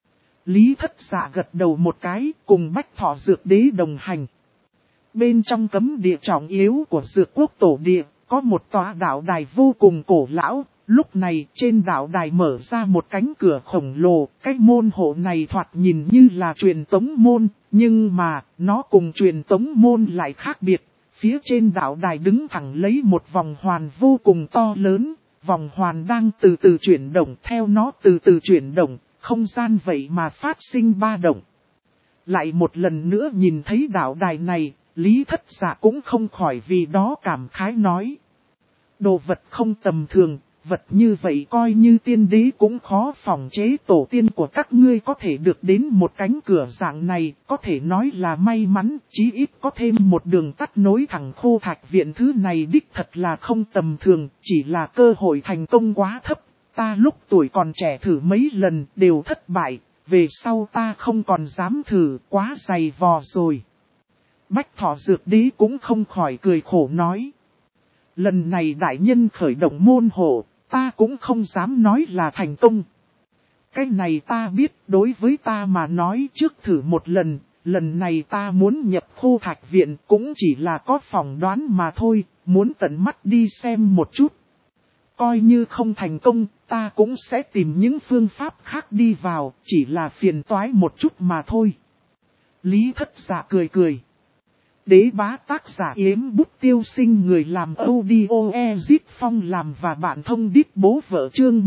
Lý Thất Dạ gật đầu một cái, cùng Bách Thọ Dược Đế đồng hành. Bên trong cấm địa trọng yếu của Dược Quốc Tổ Địa, có một tòa đạo đài vô cùng cổ lão. Lúc này trên đạo đài mở ra một cánh cửa khổng lồ, cái môn hộ này thoạt nhìn như là truyền tống môn, nhưng mà nó cùng truyền tống môn lại khác biệt. Phía trên đạo đài đứng thẳng lấy một vòng hoàn vô cùng to lớn, vòng hoàn đang từ từ chuyển động, theo nó từ từ chuyển động, không gian vậy mà phát sinh ba động. Lại một lần nữa nhìn thấy đạo đài này, Lý Thất Dạ cũng không khỏi vì đó cảm khái nói. Đồ vật không tầm thường. Vật như vậy coi như tiên đế cũng khó phòng chế, tổ tiên của các ngươi có thể được đến một cánh cửa dạng này, có thể nói là may mắn, chí ít có thêm một đường tắt nối thẳng Khô Thạch Viện. Thứ này đích thật là không tầm thường, chỉ là cơ hội thành công quá thấp. Ta lúc tuổi còn trẻ thử mấy lần đều thất bại, về sau ta không còn dám thử, quá dày vò rồi. Bách Thọ Dược Đế cũng không khỏi cười khổ nói. Lần này đại nhân khởi động môn hộ, ta cũng không dám nói là thành công. Cái này ta biết, đối với ta mà nói trước thử một lần, lần này ta muốn nhập Khô Thạch Viện cũng chỉ là có phỏng đoán mà thôi, muốn tận mắt đi xem một chút. Coi như không thành công, ta cũng sẽ tìm những phương pháp khác đi vào, chỉ là phiền toái một chút mà thôi. Lý Thất Dạ cười cười. Đế bá tác giả Yếm Bút Tiêu Sinh, người làm audio Ezit Phong làm và bạn thông đít bố vợ chương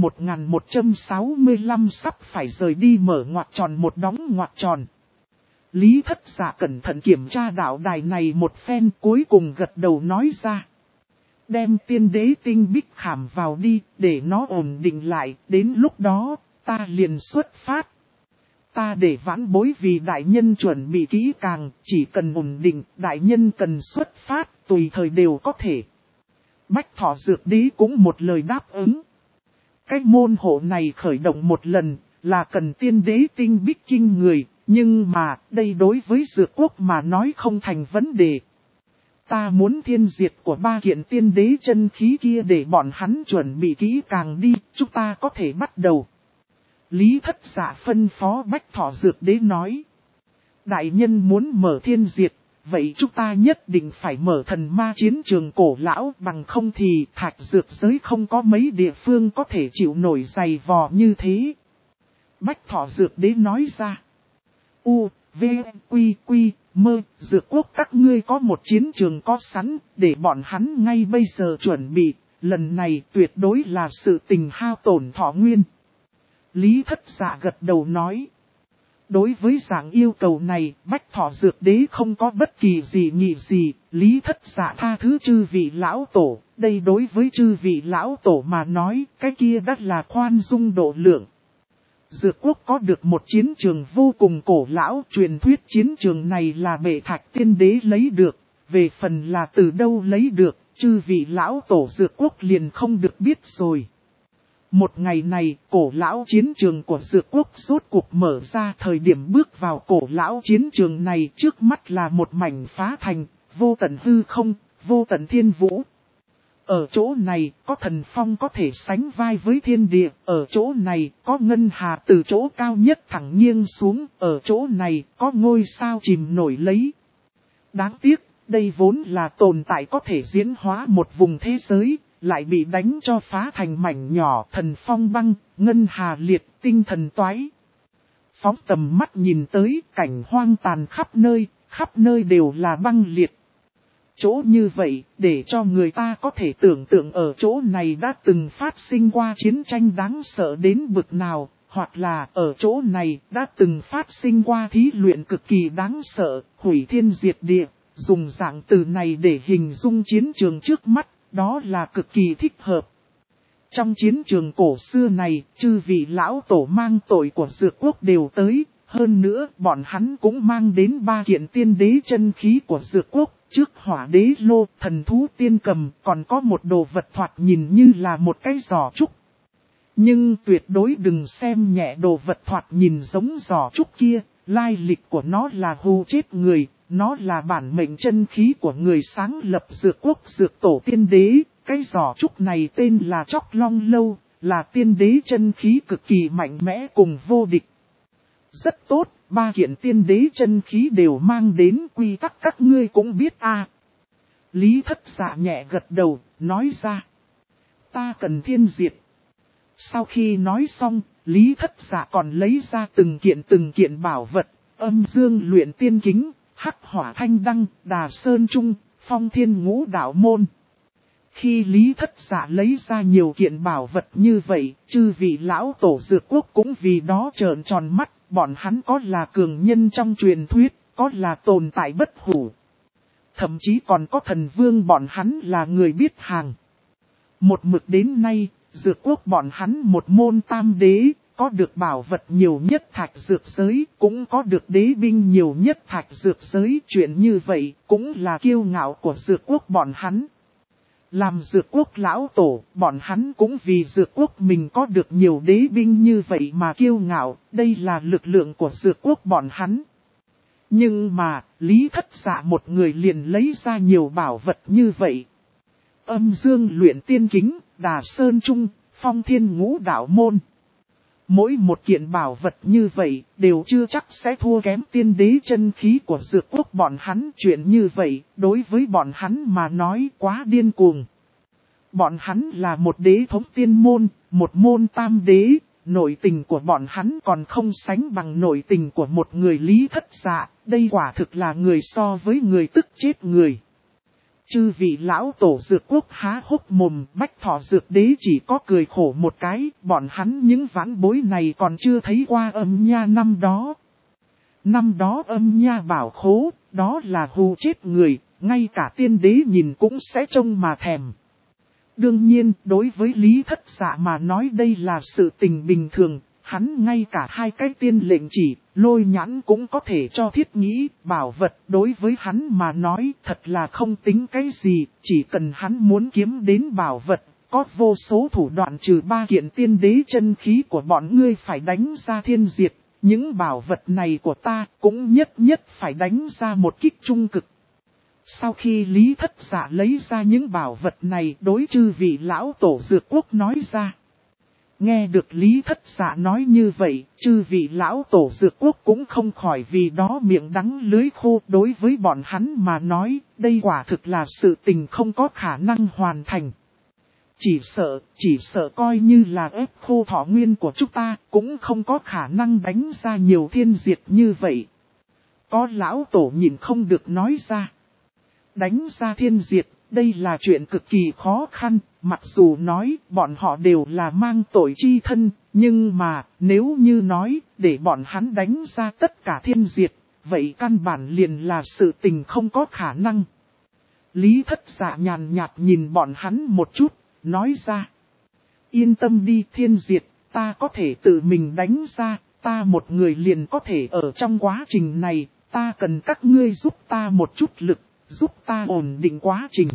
1165 sắp phải rời đi mở ngoặc tròn một đóng ngoặc tròn. Lý Thất Dạ cẩn thận kiểm tra đạo đài này một phen, cuối cùng gật đầu nói ra. Đem tiên đế tinh bích khảm vào đi, để nó ổn định lại, đến lúc đó, ta liền xuất phát. Ta để vãn bối vì đại nhân chuẩn bị kỹ càng, chỉ cần ổn định, đại nhân cần xuất phát, tùy thời đều có thể. Bách Thọ Dược Đế cũng một lời đáp ứng. Cái môn hộ này khởi động một lần, là cần tiên đế tinh bích kinh người, nhưng mà, đây đối với Dược Quốc mà nói không thành vấn đề. Ta muốn thiên diệt của ba kiện tiên đế chân khí kia để bọn hắn chuẩn bị kỹ càng đi, chúng ta có thể bắt đầu. Lý Thất Dạ phân phó Bách Thọ Dược Đế nói. Đại nhân muốn mở thiên diệt, vậy chúng ta nhất định phải mở thần ma chiến trường cổ lão, bằng không thì thạch dược giới không có mấy địa phương có thể chịu nổi dày vò như thế. Bách Thọ Dược Đế nói ra. U, V, Quy, Quy, Mơ, Dược Quốc các ngươi có một chiến trường có sẵn, để bọn hắn ngay bây giờ chuẩn bị, lần này tuyệt đối là sự tình hao tổn thọ nguyên. Lý Thất Dạ gật đầu nói. Đối với dạng yêu cầu này, Bách Thọ Dược Đế không có bất kỳ gì nghị gì, Lý Thất Dạ tha thứ chư vị lão tổ, đây đối với chư vị lão tổ mà nói, cái kia đắt là khoan dung độ lượng. Dược quốc có được một chiến trường vô cùng cổ lão, truyền thuyết chiến trường này là Bệ Thạch Tiên Đế lấy được, về phần là từ đâu lấy được, chư vị lão tổ dược quốc liền không được biết rồi. Một ngày này, cổ lão chiến trường của dược quốc rốt cuộc mở ra, thời điểm bước vào cổ lão chiến trường này, trước mắt là một mảnh phá thành, vô tận hư không, vô tận thiên vũ. Ở chỗ này, có thần phong có thể sánh vai với thiên địa, ở chỗ này, có ngân hà từ chỗ cao nhất thẳng nghiêng xuống, ở chỗ này, có ngôi sao chìm nổi lấy. Đáng tiếc, đây vốn là tồn tại có thể diễn hóa một vùng thế giới, lại bị đánh cho phá thành mảnh nhỏ, thần phong băng, ngân hà liệt, tinh thần toái. Phóng tầm mắt nhìn tới, cảnh hoang tàn khắp nơi đều là băng liệt. Chỗ như vậy, để cho người ta có thể tưởng tượng ở chỗ này đã từng phát sinh qua chiến tranh đáng sợ đến bực nào, hoặc là ở chỗ này đã từng phát sinh qua thí luyện cực kỳ đáng sợ, hủy thiên diệt địa, dùng dạng từ này để hình dung chiến trường trước mắt, đó là cực kỳ thích hợp. Trong chiến trường cổ xưa này, chư vị lão tổ mang tội của dược quốc đều tới, hơn nữa bọn hắn cũng mang đến 3 kiện tiên đế chân khí của dược quốc. Trước hỏa đế lô, thần thú tiên cầm, còn có một đồ vật thoạt nhìn như là một cái giò trúc. Nhưng tuyệt đối đừng xem nhẹ đồ vật thoạt nhìn giống giò trúc kia, lai lịch của nó là hù chết người, nó là bản mệnh chân khí của người sáng lập dược quốc dược tổ tiên đế. Cái giò trúc này tên là Chóc Long Lâu, là tiên đế chân khí cực kỳ mạnh mẽ cùng vô địch. Rất tốt, 3 kiện tiên đế chân khí đều mang đến, quy tắc các ngươi cũng biết a. Lý Thất Dạ nhẹ gật đầu, nói ra. Ta cần thiên diệt. Sau khi nói xong, Lý Thất Dạ còn lấy ra từng kiện bảo vật, âm dương luyện tiên kính, hắc hỏa thanh đăng, đà sơn trung, phong thiên ngũ đạo môn. Khi Lý Thất Dạ lấy ra nhiều kiện bảo vật như vậy, chư vị lão tổ dược quốc cũng vì đó trợn tròn mắt. Bọn hắn có là cường nhân trong truyền thuyết, có là tồn tại bất hủ. Thậm chí còn có thần vương bọn hắn là người biết hàng. Một mực đến nay, dược quốc bọn hắn một môn tam đế, có được bảo vật nhiều nhất thạch dược giới, cũng có được đế binh nhiều nhất thạch dược giới. Chuyện như vậy cũng là kiêu ngạo của dược quốc bọn hắn. Làm dược quốc lão tổ, bọn hắn cũng vì dược quốc mình có được nhiều đế binh như vậy mà kiêu ngạo, đây là lực lượng của dược quốc bọn hắn. Nhưng mà, Lý Thất Dạ một người liền lấy ra nhiều bảo vật như vậy. Âm dương luyện tiên kính, đà sơn trung, phong thiên ngũ đạo môn. Mỗi một kiện bảo vật như vậy, đều chưa chắc sẽ thua kém tiên đế chân khí của dược quốc bọn hắn. Chuyện như vậy, đối với bọn hắn mà nói quá điên cuồng. Bọn hắn là một đế thống tiên môn, một môn tam đế, nội tình của bọn hắn còn không sánh bằng nội tình của một người Lý Thất Dạ. Đây quả thực là người so với người tức chết người. Chư vị lão tổ dược quốc há hốc mồm, Bách Thọ Dược Đế chỉ có cười khổ một cái, bọn hắn những vãn bối này còn chưa thấy qua âm nha năm đó. Năm đó âm nha bảo khố, đó là hù chết người, ngay cả tiên đế nhìn cũng sẽ trông mà thèm. Đương nhiên, đối với Lý Thất Dạ mà nói đây là sự tình bình thường, hắn ngay cả 2 cái tiên lệnh chỉ, lôi nhãn cũng có thể cho thiết nghĩ, bảo vật đối với hắn mà nói thật là không tính cái gì, chỉ cần hắn muốn kiếm đến bảo vật, có vô số thủ đoạn trừ 3 kiện tiên đế chân khí của bọn ngươi phải đánh ra thiên diệt, những bảo vật này của ta cũng nhất phải đánh ra một kích trung cực. Sau khi Lý Thất Dạ lấy ra những bảo vật này đối chư vị lão tổ dược quốc nói ra. Nghe được Lý Thất Dạ nói như vậy, chư vị lão tổ dược quốc cũng không khỏi vì đó miệng đắng lưới khô. Đối với bọn hắn mà nói, đây quả thực là sự tình không có khả năng hoàn thành. Chỉ sợ coi như là ép khô thọ nguyên của chúng ta, cũng không có khả năng đánh ra nhiều thiên diệt như vậy. Có lão tổ nhìn không được nói ra. Đánh ra thiên diệt, đây là chuyện cực kỳ khó khăn, mặc dù nói bọn họ đều là mang tội chi thân, nhưng mà nếu như nói để bọn hắn đánh ra tất cả thiên diệt, vậy căn bản liền là sự tình không có khả năng. Lý Thất Dạ nhàn nhạt nhìn bọn hắn một chút, nói ra. Yên tâm đi thiên diệt, ta có thể tự mình đánh ra, ta một người liền có thể ở trong quá trình này, ta cần các ngươi giúp ta một chút lực, giúp ta ổn định quá trình.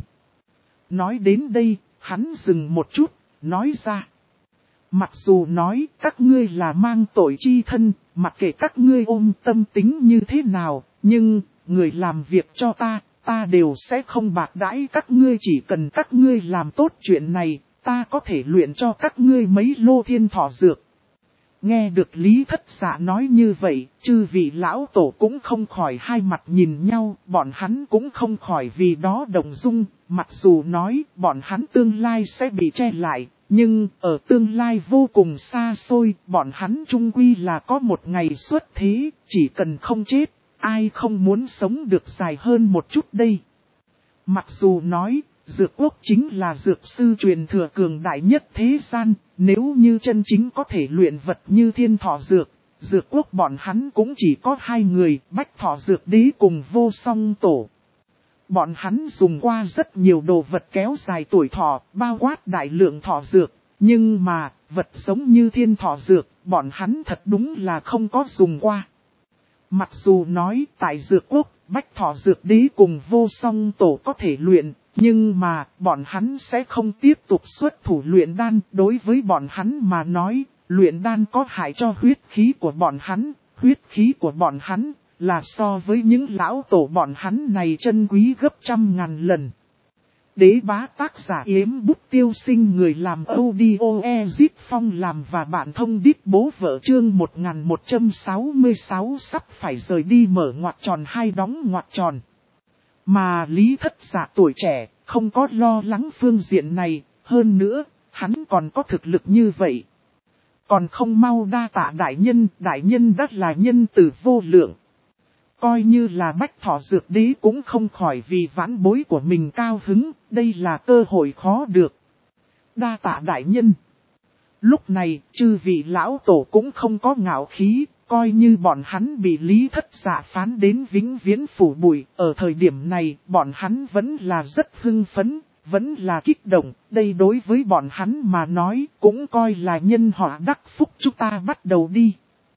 Nói đến đây, hắn dừng một chút, nói ra. Mặc dù nói các ngươi là mang tội chi thân, mặc kệ các ngươi ôm tâm tính như thế nào, nhưng người làm việc cho ta đều sẽ không bạc đãi các ngươi, chỉ cần các ngươi làm tốt chuyện này, ta có thể luyện cho các ngươi mấy lô thiên thọ dược. Nghe được Lý Thất Dạ nói như vậy, chư vị lão tổ cũng không khỏi hai mặt nhìn nhau, bọn hắn cũng không khỏi vì đó động dung, mặc dù nói bọn hắn tương lai sẽ bị che lại, nhưng ở tương lai vô cùng xa xôi, bọn hắn chung quy là có một ngày xuất thế, chỉ cần không chết, ai không muốn sống được dài hơn một chút đây. Mặc dù nói, Dược Quốc chính là dược sư truyền thừa cường đại nhất thế gian, nếu như chân chính có thể luyện vật như thiên thọ dược, Dược Quốc bọn hắn cũng chỉ có hai người, Bách Thọ Dược Đế cùng Vô Song Tổ. Bọn hắn dùng qua rất nhiều đồ vật kéo dài tuổi thọ, bao quát đại lượng thọ dược, nhưng mà, vật giống như thiên thọ dược, bọn hắn thật đúng là không có dùng qua. Mặc dù nói tại Dược Quốc, Bách Thọ Dược Đế cùng Vô Song Tổ có thể luyện, nhưng mà bọn hắn sẽ không tiếp tục xuất thủ luyện đan. Đối với bọn hắn mà nói, luyện đan có hại cho huyết khí của bọn hắn. Huyết khí của bọn hắn là so với những lão tổ bọn hắn này chân quý gấp 100.000 lần. Đế bá tác giả Yếm Bút Tiêu Sinh, người làm audio Ezip Phong làm và bạn thông đít bố vợ chương 1166 sắp phải rời đi mở ngoặc tròn hai đóng ngoặc tròn. Mà Lý Thất Dạ tuổi trẻ, không có lo lắng phương diện này, hơn nữa, hắn còn có thực lực như vậy. Còn không mau đa tạ đại nhân đắt là nhân từ vô lượng. Coi như là Bách Thọ Dược Đế cũng không khỏi vì vãn bối của mình cao hứng, đây là cơ hội khó được. Đa tạ đại nhân. Lúc này, chư vị lão tổ cũng không có ngạo khí, coi như bọn hắn bị Lý Thất Dạ phán đến vĩnh viễn phủ bụi, ở thời điểm này, bọn hắn vẫn là rất hưng phấn, vẫn là kích động, đây đối với bọn hắn mà nói, cũng coi là nhân họa đắc phúc, chúng ta bắt đầu đi.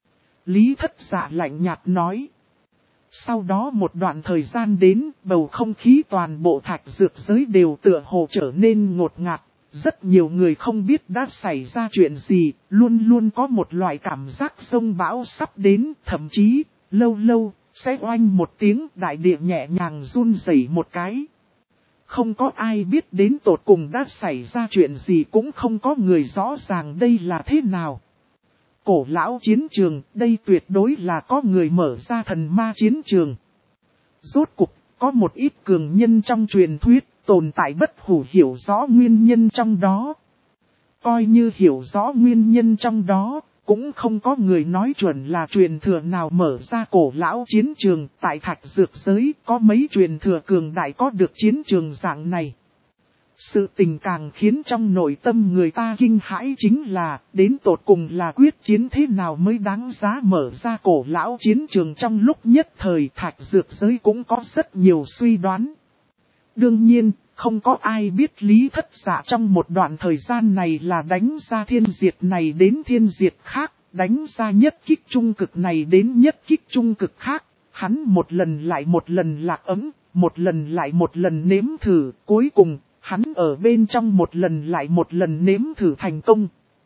Lý Thất Dạ lạnh nhạt nói. Sau đó một đoạn thời gian đến, bầu không khí toàn bộ thạch dược giới đều tựa hồ trở nên ngột ngạt. Rất nhiều người không biết đã xảy ra chuyện gì, luôn luôn có một loại cảm giác sông bão sắp đến, thậm chí, lâu lâu, sẽ oanh một tiếng đại địa nhẹ nhàng run rẩy một cái. Không có ai biết đến tột cùng đã xảy ra chuyện gì, cũng không có người rõ ràng đây là thế nào. Cổ lão chiến trường, đây tuyệt đối là có người mở ra thần ma chiến trường. Rốt cục, có một ít cường nhân trong truyền thuyết, tồn tại bất hủ hiểu rõ nguyên nhân trong đó. Coi như hiểu rõ nguyên nhân trong đó, cũng không có người nói chuẩn là truyền thừa nào mở ra cổ lão chiến trường. Tại thạch dược giới, có mấy truyền thừa cường đại có được chiến trường dạng này. Sự tình càng khiến trong nội tâm người ta kinh hãi chính là, đến tột cùng là quyết chiến thế nào mới đáng giá mở ra cổ lão chiến trường. Trong lúc nhất thời thạch dược giới cũng có rất nhiều suy đoán. Đương nhiên, không có ai biết Lý Thất Dạ trong một đoạn thời gian này là đánh ra thiên diệt này đến thiên diệt khác, đánh ra nhất kích trung cực này đến nhất kích trung cực khác. Hắn một lần lại một lần lạc ấm, một lần lại một lần nếm thử, cuối cùng, hắn ở bên trong một lần lại một lần nếm thử thành công.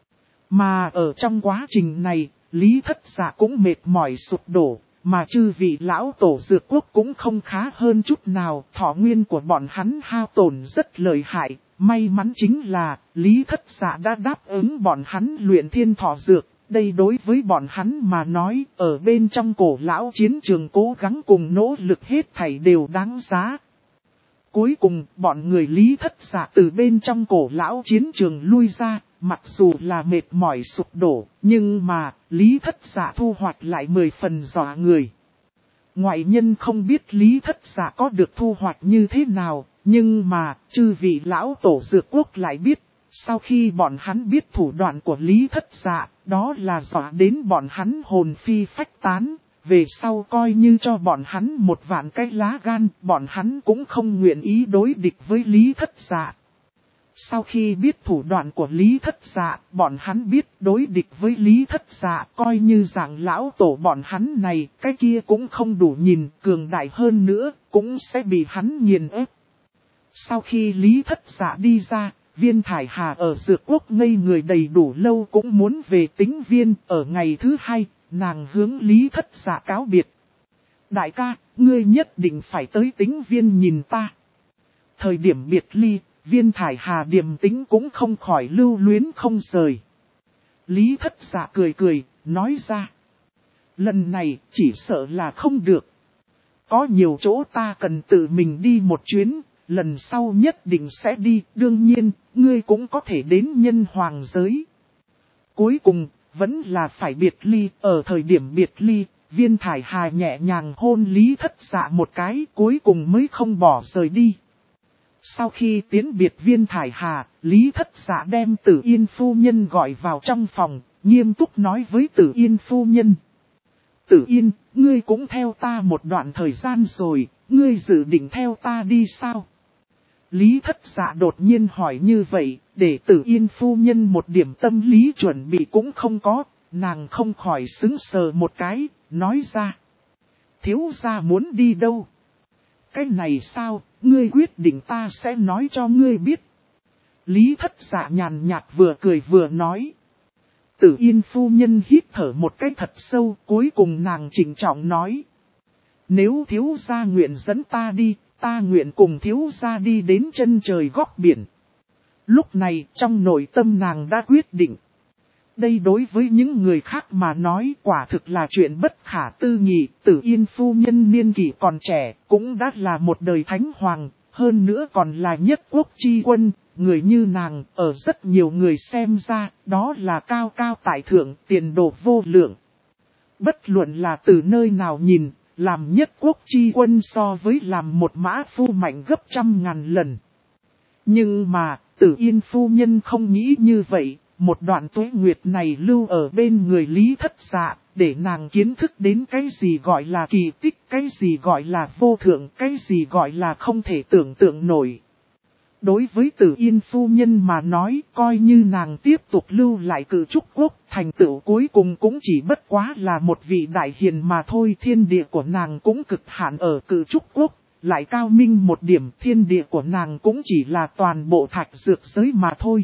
Mà ở trong quá trình này, Lý Thất Dạ cũng mệt mỏi sụp đổ, mà chư vị lão tổ Dược Quốc cũng không khá hơn chút nào, thọ nguyên của bọn hắn hao tổn rất lợi hại. May mắn chính là, Lý Thất Dạ đã đáp ứng bọn hắn luyện thiên thọ dược, đây đối với bọn hắn mà nói, ở bên trong cổ lão chiến trường cố gắng cùng nỗ lực hết thảy đều đáng giá. Cuối cùng, bọn người Lý Thất Dạ từ bên trong cổ lão chiến trường lui ra, mặc dù là mệt mỏi sụp đổ, nhưng mà, Lý Thất Dạ thu hoạch lại 10 phần dọa người. Ngoại nhân không biết Lý Thất Dạ có được thu hoạch như thế nào, Nhưng mà, chư vị lão tổ dược quốc lại biết, sau khi bọn hắn biết thủ đoạn của Lý Thất Dạ, đó là dọa đến bọn hắn hồn phi phách tán, về sau coi như cho bọn hắn một vạn cái lá gan, bọn hắn cũng không nguyện ý đối địch với Lý Thất Dạ. Sau khi biết thủ đoạn của Lý Thất Dạ, bọn hắn biết đối địch với Lý Thất Dạ, coi như dạng lão tổ bọn hắn này, cái kia cũng không đủ nhìn, cường đại hơn nữa, cũng sẽ bị hắn nghiền ép. Sau khi Lý Thất Dạ đi ra, Viên Thải Hà ở Dược Quốc ngây người đầy đủ lâu cũng muốn về Tĩnh Viên. Ở ngày thứ hai, nàng hướng Lý Thất Dạ cáo biệt. Đại ca, ngươi nhất định phải tới Tĩnh Viên nhìn ta. Thời điểm biệt ly, Viên Thải Hà điềm tĩnh cũng không khỏi lưu luyến không rời. Lý Thất Dạ cười cười, nói ra. Lần này chỉ sợ là không được. Có nhiều chỗ ta cần tự mình đi một chuyến. Lần sau nhất định sẽ đi, đương nhiên, ngươi cũng có thể đến nhân hoàng giới. Cuối cùng, vẫn là phải biệt ly, ở thời điểm biệt ly, Viên Thải Hà nhẹ nhàng hôn Lý Thất Dạ một cái, cuối cùng mới không bỏ rời đi. Sau khi tiến biệt Viên Thải Hà, Lý Thất Dạ đem Tử Yên phu nhân gọi vào trong phòng, nghiêm túc nói với Tử Yên phu nhân. Tử Yên, ngươi cũng theo ta một đoạn thời gian rồi, ngươi dự định theo ta đi sao? Lý Thất Dạ đột nhiên hỏi như vậy, để Tử Yên phu nhân một điểm tâm lý chuẩn bị cũng không có, nàng không khỏi sững sờ một cái, nói ra. Thiếu gia muốn đi đâu? Cái này sao, ngươi quyết định ta sẽ nói cho ngươi biết. Lý Thất Dạ nhàn nhạt vừa cười vừa nói. Tử Yên phu nhân hít thở một cái thật sâu, cuối cùng nàng trịnh trọng nói. Nếu thiếu gia nguyện dẫn ta đi, ta nguyện cùng thiếu gia đi đến chân trời góc biển. Lúc này trong nội tâm nàng đã quyết định. Đây đối với những người khác mà nói quả thực là chuyện bất khả tư nghị. Tử Yên phu nhân niên kỷ còn trẻ, cũng đã là một đời thánh hoàng, hơn nữa còn là nhất quốc chi quân. Người như nàng, ở rất nhiều người xem ra, đó là cao cao tại thượng, tiền đồ vô lượng. Bất luận là từ nơi nào nhìn, làm nhất quốc chi quân so với làm một mã phu mạnh gấp 100.000 lần. Nhưng mà, Tử Yên phu nhân không nghĩ như vậy, một đoạn tuế nguyệt này lưu ở bên người Lý Thất Dạ, để nàng kiến thức đến cái gì gọi là kỳ tích, cái gì gọi là vô thượng, cái gì gọi là không thể tưởng tượng nổi. Đối với Tử Yên phu nhân mà nói, coi như nàng tiếp tục lưu lại Cử Trúc Quốc, thành tựu cuối cùng cũng chỉ bất quá là một vị đại hiền mà thôi. Thiên địa của nàng cũng cực hạn ở Cử Trúc Quốc, lại cao minh một điểm, thiên địa của nàng cũng chỉ là toàn bộ thạch dược giới mà thôi.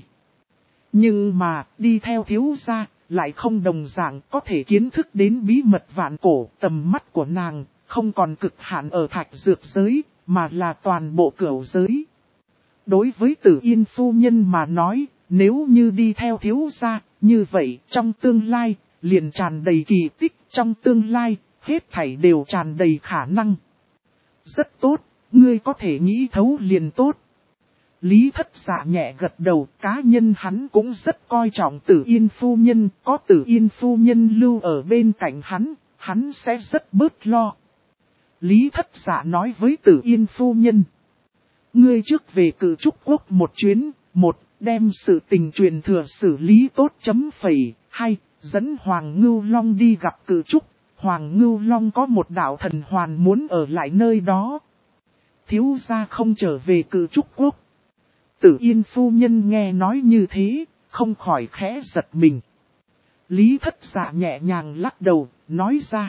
Nhưng mà, đi theo thiếu gia, lại không đồng dạng có thể kiến thức đến bí mật vạn cổ. Tầm mắt của nàng, không còn cực hạn ở thạch dược giới, mà là toàn bộ cửu giới. Đối với Tử Yên phu nhân mà nói, nếu như đi theo thiếu gia, như vậy trong tương lai, liền tràn đầy kỳ tích, trong tương lai, hết thảy đều tràn đầy khả năng. Rất tốt, ngươi có thể nghĩ thấu liền tốt. Lý Thất Dạ nhẹ gật đầu, cá nhân hắn cũng rất coi trọng Tử Yên phu nhân, có Tử Yên phu nhân lưu ở bên cạnh hắn sẽ rất bớt lo. Lý Thất Dạ nói với Tử Yên phu nhân. Ngươi trước về Cử Trúc Quốc một chuyến, đem sự tình truyền thừa xử lý tốt chấm phẩy, 2, dẫn Hoàng Ngưu Long đi gặp Cử Trúc. Hoàng Ngưu Long có một đạo thần hoàn muốn ở lại nơi đó. Thiếu gia không trở về Cử Trúc Quốc. Tử Yên phu nhân nghe nói như thế, không khỏi khẽ giật mình. Lý Thất Dạ nhẹ nhàng lắc đầu, nói ra.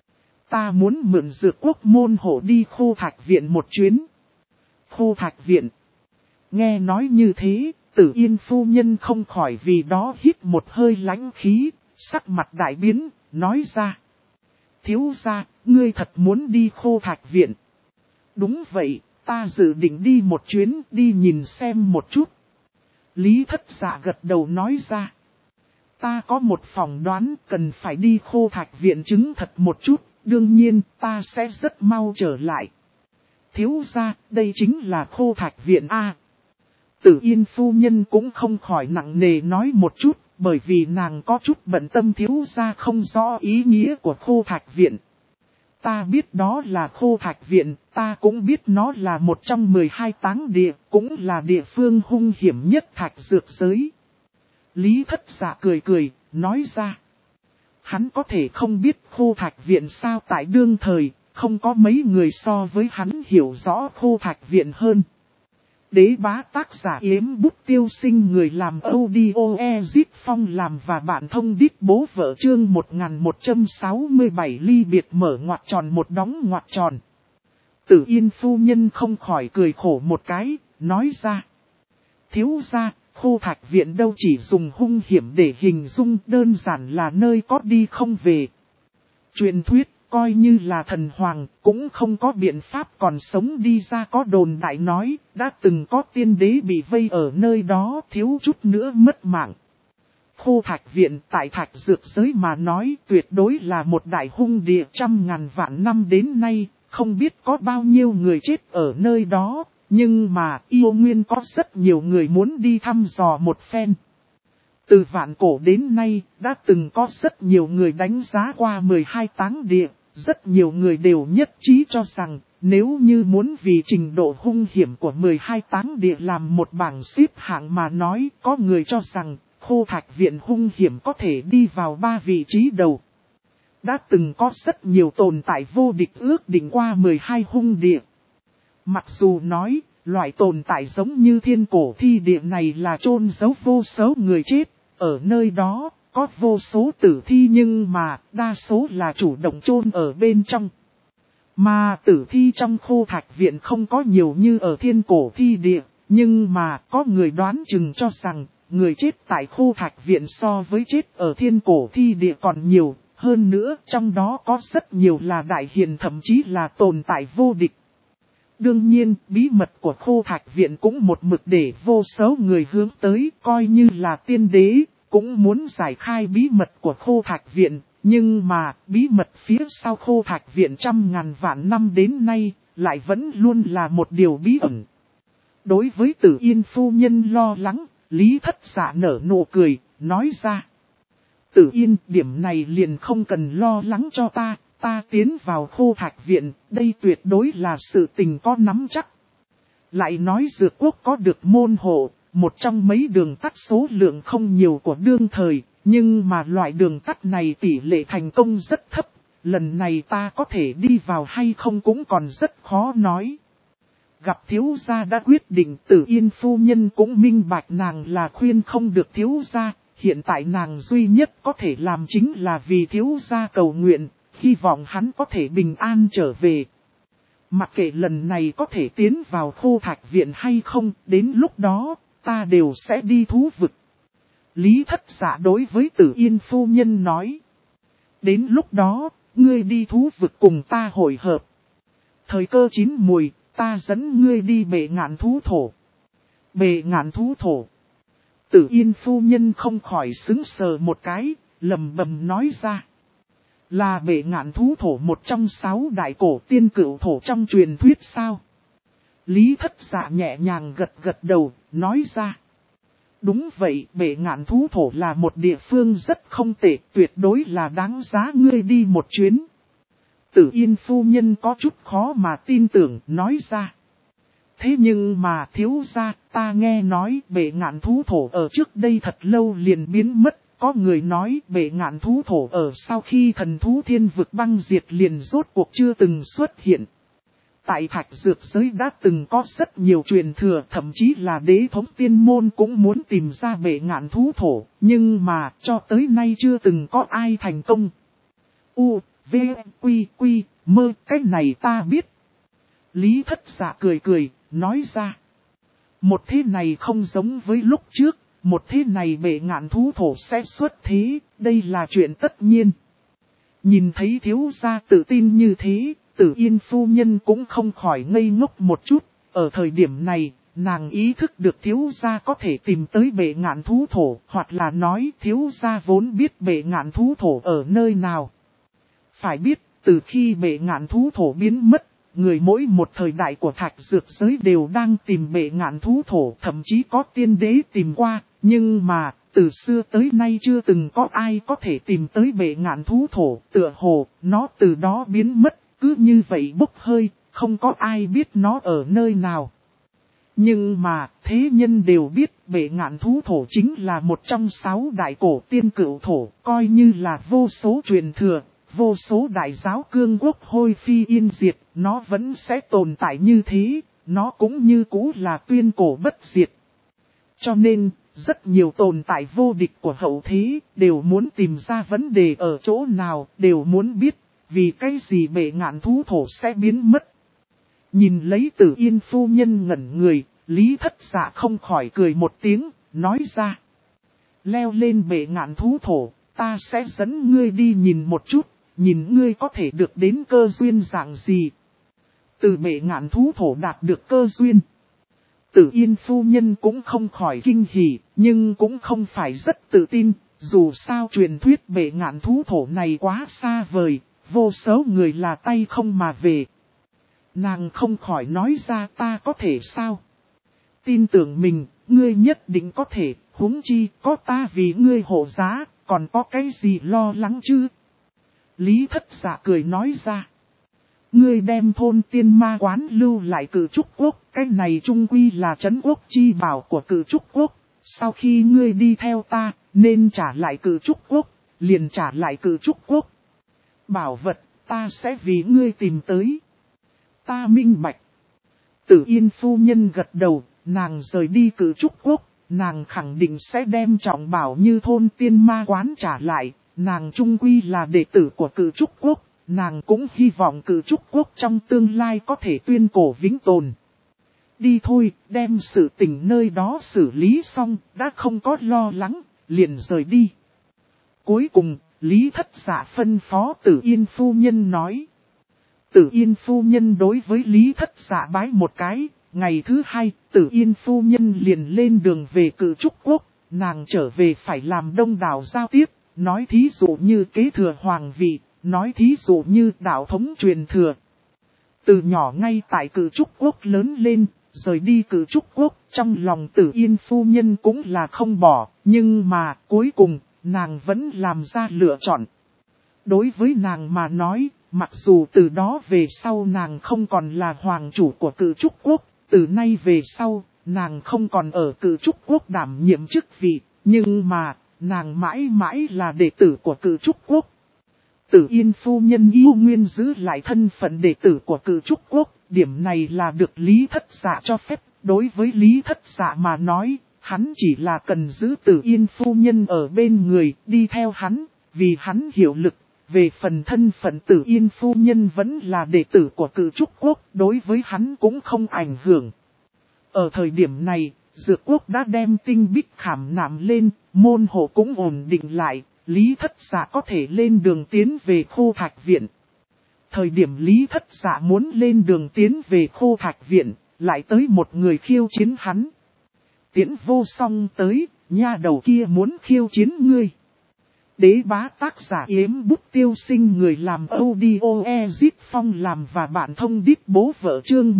Ta muốn mượn Dược Quốc môn hộ đi Khô Thạch Viện một chuyến. Khô Thạch Viện. Nghe nói như thế, Tử Yên phu nhân không khỏi vì đó hít một hơi lãnh khí, sắc mặt đại biến, nói ra. Thiếu gia, ngươi thật muốn đi Khô Thạch Viện. Đúng vậy, ta dự định đi một chuyến, đi nhìn xem một chút. Lý Thất Dạ gật đầu nói ra. Ta có một phỏng đoán cần phải đi Khô Thạch Viện chứng thật một chút, đương nhiên ta sẽ rất mau trở lại. Thiếu gia, đây chính là Khô Thạch Viện A. Tử Yên phu nhân cũng không khỏi nặng nề nói một chút, bởi vì nàng có chút bận tâm thiếu gia không rõ ý nghĩa của Khô Thạch Viện. ta biết đó là Khô Thạch Viện, ta cũng biết nó là một trong 12 táng địa, cũng là địa phương hung hiểm nhất thạch dược giới. Lý Thất Dạ cười cười, nói ra. Hắn có thể không biết Khô Thạch Viện sao, tại đương thời, không có mấy người so với hắn hiểu rõ Khô Thạch Viện hơn. Đế bá tác giả Yếm Bút Tiêu Sinh, người làm audio Ezit Phong làm và bạn thông đít bố vợ, chương 1167 ly biệt mở ngoặc tròn một đóng ngoặc tròn. Tử Yên phu nhân không khỏi cười khổ một cái, nói ra. Thiếu gia, Khô Thạch Viện đâu chỉ dùng hung hiểm để hình dung, đơn giản là nơi có đi không về. Truyền thuyết, coi như là thần hoàng, cũng không có biện pháp còn sống đi ra. Có đồn đại nói, đã từng có tiên đế bị vây ở nơi đó, thiếu chút nữa mất mạng. Khô Thạch Viện tại thạch dược giới mà nói, tuyệt đối là một đại hung địa, trăm ngàn vạn năm đến nay, không biết có bao nhiêu người chết ở nơi đó. Nhưng mà yêu nguyên có rất nhiều người muốn đi thăm dò một phen. Từ vạn cổ đến nay, đã từng có rất nhiều người đánh giá qua 12 táng địa. Rất nhiều người đều nhất trí cho rằng, nếu như muốn vì trình độ hung hiểm của 12 táng địa làm một bảng xếp hạng mà nói, có người cho rằng, Khô Thạch Viện hung hiểm có thể đi vào 3 vị trí đầu. Đã từng có rất nhiều tồn tại vô địch ước định qua 12 hung địa. Mặc dù nói, loại tồn tại giống như thiên cổ thi địa này là chôn giấu vô số người chết, ở nơi đó, có vô số tử thi nhưng mà đa số là chủ động chôn ở bên trong. Mà tử thi trong Khô Thạch Viện không có nhiều như ở thiên cổ thi địa, nhưng mà có người đoán chừng cho rằng, người chết tại Khô Thạch Viện so với chết ở thiên cổ thi địa còn nhiều, hơn nữa trong đó có rất nhiều là đại hiền, thậm chí là tồn tại vô địch. Đương nhiên, bí mật của Khô Thạch Viện cũng một mực để vô số người hướng tới, coi như là tiên đế, cũng muốn giải khai bí mật của Khô Thạch Viện. Nhưng mà, bí mật phía sau Khô Thạch Viện trăm ngàn vạn năm đến nay, lại vẫn luôn là một điều bí ẩn. Đối với Tử Yên phu nhân lo lắng, Lý Thất Dạ nở nụ cười, nói ra. Tử Yên, điểm này liền không cần lo lắng cho ta. Ta tiến vào Khô Thạch Viện, đây tuyệt đối là sự tình có nắm chắc. Lại nói Dược Quốc có được môn hộ, một trong mấy đường tắt số lượng không nhiều của đương thời, nhưng mà loại đường tắt này tỷ lệ thành công rất thấp, lần này ta có thể đi vào hay không cũng còn rất khó nói. Gặp thiếu gia đã quyết định, Tử Yên phu nhân cũng minh bạch nàng là khuyên không được thiếu gia, hiện tại nàng duy nhất có thể làm chính là vì thiếu gia cầu nguyện. Hy vọng hắn có thể bình an trở về. Mặc kệ lần này có thể tiến vào Khô Thạch Viện hay không, đến lúc đó, ta đều sẽ đi thú vực. Lý Thất Dạ đối với Tử Yên phu nhân nói. Đến lúc đó, ngươi đi thú vực cùng ta hội hợp. Thời cơ chín mùi, ta dẫn ngươi đi Bệ Ngạn thú thổ. Bệ Ngạn thú thổ. Tử Yên phu nhân không khỏi sững sờ một cái, lầm bầm nói ra. Là Bệ Ngạn thú thổ, một trong 6 đại cổ tiên cửu thổ trong truyền thuyết sao? Lý Thất Dạ nhẹ nhàng gật gật đầu, nói ra. Đúng vậy, Bệ Ngạn thú thổ là một địa phương rất không tệ, tuyệt đối là đáng giá ngươi đi một chuyến. Tử Yên phu nhân có chút khó mà tin tưởng, nói ra. Thế nhưng mà thiếu gia, ta nghe nói Bệ Ngạn thú thổ ở trước đây thật lâu liền biến mất. Có người nói Bệ Ngạn thú thổ ở sau khi thần thú thiên vực băng diệt liền rốt cuộc chưa từng xuất hiện. Tại thạch dược giới đã từng có rất nhiều truyền thừa, thậm chí là đế thống tiên môn cũng muốn tìm ra Bệ Ngạn thú thổ, nhưng mà cho tới nay chưa từng có ai thành công. U, V, Quy, Quy, Mơ, cái này ta biết. Lý Thất Dạ cười cười, nói ra. Một thế này không giống với lúc trước. Một thế này Bệ Ngạn thú thổ sẽ xuất thế, đây là chuyện tất nhiên. Nhìn thấy thiếu gia tự tin như thế, Tử Yên phu nhân cũng không khỏi ngây ngốc một chút. Ở thời điểm này, nàng ý thức được thiếu gia có thể tìm tới Bệ Ngạn thú thổ, hoặc là nói thiếu gia vốn biết Bệ Ngạn thú thổ ở nơi nào. Phải biết, từ khi Bệ Ngạn thú thổ biến mất, người mỗi một thời đại của thạch dược giới đều đang tìm Bệ Ngạn thú thổ, thậm chí có tiên đế tìm qua. Nhưng mà, từ xưa tới nay chưa từng có ai có thể tìm tới Bệ Ngạn thú thổ, tựa hồ, nó từ đó biến mất, cứ như vậy bốc hơi, không có ai biết nó ở nơi nào. Nhưng mà, thế nhân đều biết Bệ Ngạn Thú Thổ chính là một trong 6 đại cổ tiên cửu thổ, coi như là vô số truyền thừa, vô số đại giáo cương quốc hôi phi yên diệt, nó vẫn sẽ tồn tại như thế, nó cũng như cũ là tuyên cổ bất diệt. Cho nên, rất nhiều tồn tại vô địch của hậu thế, đều muốn tìm ra vấn đề ở chỗ nào, đều muốn biết, vì cái gì Bệ Ngạn Thú Thổ sẽ biến mất. Nhìn lấy Tử Yên phu nhân ngẩn người, Lý Thất Dạ không khỏi cười một tiếng, nói ra. Leo lên Bệ Ngạn Thú Thổ, ta sẽ dẫn ngươi đi nhìn một chút, nhìn ngươi có thể được đến cơ duyên dạng gì. Từ Bệ Ngạn Thú Thổ đạt được cơ duyên. Tử Yên phu nhân cũng không khỏi kinh hỉ, nhưng cũng không phải rất tự tin, dù sao truyền thuyết Bệ Ngạn Thú Thổ này quá xa vời, vô số người là tay không mà về. Nàng không khỏi nói ra ta có thể sao? Tin tưởng mình, ngươi nhất định có thể, huống chi có ta vì ngươi hộ giá, còn có cái gì lo lắng chứ? Lý Thất Dạ cười nói ra. Ngươi đem thôn tiên ma quán lưu lại Cự Trúc Quốc, cái này trung quy là trấn quốc chi bảo của Cự Trúc Quốc. Sau khi ngươi đi theo ta, nên trả lại Cự Trúc Quốc, liền trả lại Cự Trúc Quốc. Bảo vật, ta sẽ vì ngươi tìm tới. Ta minh bạch. Tử Yên phu nhân gật đầu, nàng rời đi Cự Trúc Quốc, nàng khẳng định sẽ đem trọng bảo như thôn tiên ma quán trả lại, nàng trung quy là đệ tử của Cự Trúc Quốc, nàng cũng hy vọng Cự Trúc Quốc trong tương lai có thể tuyên cổ vĩnh tồn. Đi thôi, đem sự tình nơi đó xử lý xong, đã không có lo lắng, liền rời đi. Cuối cùng, Lý Thất Dạ phân phó Tử Yên phu nhân nói. Tử Yên phu nhân đối với Lý Thất Dạ bái một cái, ngày thứ 2, Tử Yên phu nhân liền lên đường về Cự Trúc Quốc, nàng trở về phải làm đông đảo giao tiếp, nói thí dụ như kế thừa hoàng vị, nói thí dụ như đạo thống truyền thừa. Từ nhỏ ngay tại Cự Trúc Quốc lớn lên, rời đi Cự Trúc Quốc, trong lòng Tử Yên phu nhân cũng là không bỏ, nhưng mà cuối cùng, nàng vẫn làm ra lựa chọn. Đối với nàng mà nói, mặc dù từ đó về sau nàng không còn là hoàng chủ của Cự Trúc Quốc, từ nay về sau, nàng không còn ở Cự Trúc Quốc đảm nhiệm chức vị, nhưng mà, nàng mãi mãi là đệ tử của Cự Trúc Quốc. Tử Yên phu nhân yêu nguyên giữ lại thân phận đệ tử của Cự Trúc Quốc, điểm này là được Lý Thất Dạ cho phép. Đối với Lý Thất Dạ mà nói, hắn chỉ là cần giữ Tử Yên phu nhân ở bên người, đi theo hắn, vì hắn hiệu lực. Về phần thân phận Tử Yên phu nhân vẫn là đệ tử của Cự Trúc Quốc, đối với hắn cũng không ảnh hưởng. Ở thời điểm này, Dược Quốc đã đem Tinh Bích khảm nạm lên, môn hộ cũng ổn định lại, Lý Thất Dạ có thể lên đường tiến về Khô Thạch Viện. Thời điểm Lý Thất Dạ muốn lên đường tiến về Khô Thạch Viện, lại tới một người khiêu chiến hắn. Tiễn Vô Song tới, nha đầu kia muốn khiêu chiến ngươi. Đế bá tác giả Yếm Bút Tiêu Sinh, người làm audio Ezit Phong làm và bạn thông đít bố vợ chương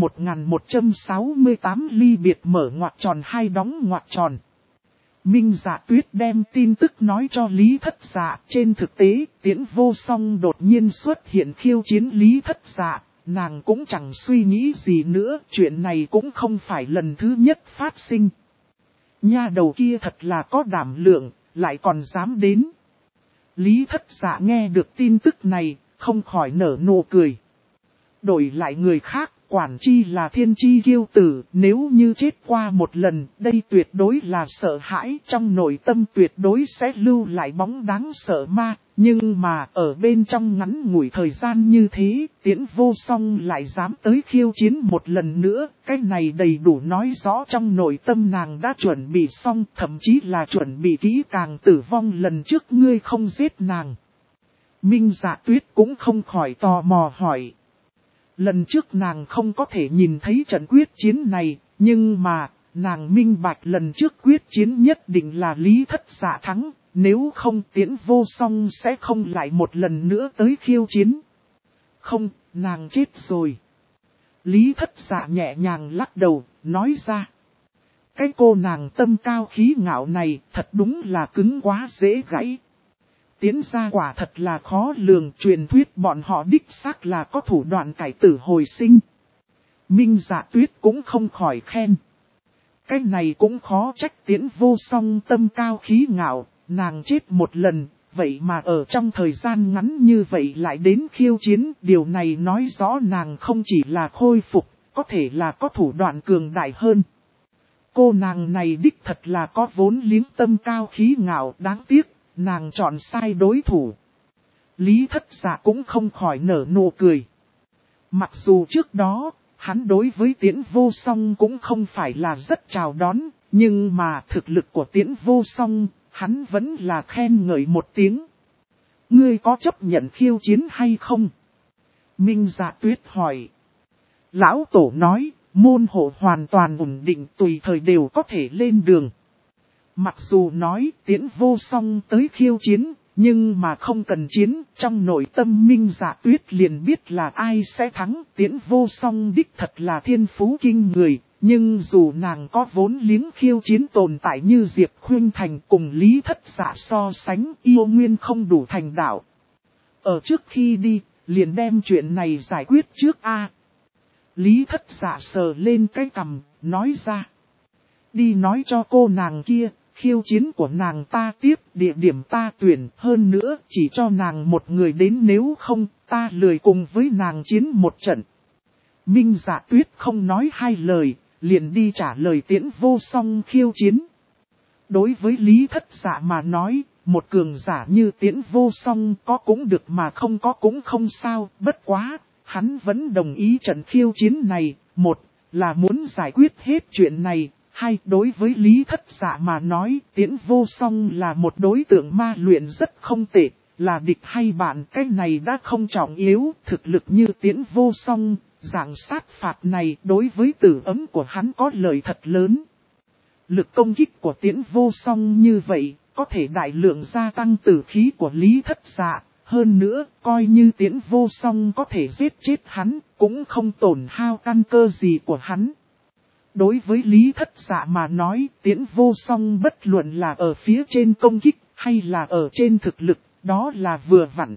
1168 ly biệt mở ngoặc tròn hai đóng ngoặc tròn. Minh Dạ Tuyết đem tin tức nói cho Lý Thất Dạ. Trên thực tế, Tiễn Vô Song đột nhiên xuất hiện khiêu chiến Lý Thất Dạ. Nàng cũng chẳng suy nghĩ gì nữa, chuyện này cũng không phải lần thứ nhất phát sinh. Nha đầu kia thật là có đảm lượng, lại còn dám đến. Lý Thất Dạ nghe được tin tức này, không khỏi nở nụ cười. Đổi lại người khác, quản chi là thiên chi kiêu tử, nếu như chết qua một lần, đây tuyệt đối là sợ hãi, trong nội tâm tuyệt đối sẽ lưu lại bóng đáng sợ ma. Nhưng mà ở bên trong ngắn ngủi thời gian như thế, Tiễn Vô Song lại dám tới khiêu chiến một lần nữa, cái này đầy đủ nói rõ trong nội tâm nàng đã chuẩn bị xong, thậm chí là chuẩn bị kỹ càng tử vong lần trước ngươi không giết nàng. Minh Dạ Tuyết cũng không khỏi tò mò hỏi. Lần trước nàng không có thể nhìn thấy trận quyết chiến này, nhưng mà, nàng minh bạch lần trước quyết chiến nhất định là Lý Thất Dạ thắng, nếu không Tiễn Vô Song sẽ không lại một lần nữa tới khiêu chiến. Không, nàng chết rồi. Lý Thất Dạ nhẹ nhàng lắc đầu, nói ra. Cái cô nàng tâm cao khí ngạo này thật đúng là cứng quá dễ gãy. Tiễn gia quả thật là khó lường, truyền thuyết bọn họ đích xác là có thủ đoạn cải tử hồi sinh. Minh Dạ Tuyết cũng không khỏi khen. Cái này cũng khó trách Tiễn Vô Song tâm cao khí ngạo, nàng chết một lần, vậy mà ở trong thời gian ngắn như vậy lại đến khiêu chiến. Điều này nói rõ nàng không chỉ là khôi phục, có thể là có thủ đoạn cường đại hơn. Cô nàng này đích thật là có vốn liếng, tâm cao khí ngạo, đáng tiếc, nàng chọn sai đối thủ. Lý Thất Dạ cũng không khỏi nở nụ cười. Mặc dù trước đó, hắn đối với Tiễn Vô Song cũng không phải là rất chào đón, nhưng mà thực lực của Tiễn Vô Song, hắn vẫn là khen ngợi một tiếng. Ngươi có chấp nhận khiêu chiến hay không? Minh Dạ Tuyết hỏi. Lão Tổ nói, môn hộ hoàn toàn ổn định, tùy thời đều có thể lên đường. Mặc dù nói Tiễn Vô Song tới khiêu chiến, nhưng mà không cần chiến, trong nội tâm Minh Dạ Tuyết liền biết là ai sẽ thắng. Tiễn Vô Song đích thật là thiên phú kinh người, nhưng dù nàng có vốn liếng khiêu chiến tồn tại như Diệp Khuynh Thành cùng Lý Thất Dạ so sánh, yêu nguyên không đủ thành đạo. Ở trước khi đi, liền đem chuyện này giải quyết trước a. Lý Thất Dạ sờ lên cái cằm, nói ra. Đi nói cho cô nàng kia, khiêu chiến của nàng ta tiếp, địa điểm ta tuyển, hơn nữa chỉ cho nàng một người đến, nếu không, ta lười cùng với nàng chiến một trận. Minh Dạ Tuyết không nói hai lời, liền đi trả lời Tiễn Vô Song khiêu chiến. Đối với Lý Thất Dạ mà nói, một cường giả như Tiễn Vô Song có cũng được mà không có cũng không sao, bất quá, hắn vẫn đồng ý trận khiêu chiến này. Một là muốn giải quyết hết chuyện này. Hai, đối với Lý Thất Dạ mà nói, Tiễn Vô Song là một đối tượng ma luyện rất không tệ, là địch hay bạn cái này đã không trọng yếu. Thực lực như Tiễn Vô Song, dạng sát phạt này đối với tử ấm của hắn có lợi thật lớn. Lực công kích của Tiễn Vô Song như vậy, có thể đại lượng gia tăng tử khí của Lý Thất Dạ. Hơn nữa, coi như Tiễn Vô Song có thể giết chết hắn, cũng không tổn hao căn cơ gì của hắn. Đối với Lý Thất Dạ mà nói, Tiễn Vô Song bất luận là ở phía trên công kích, hay là ở trên thực lực, đó là vừa vặn.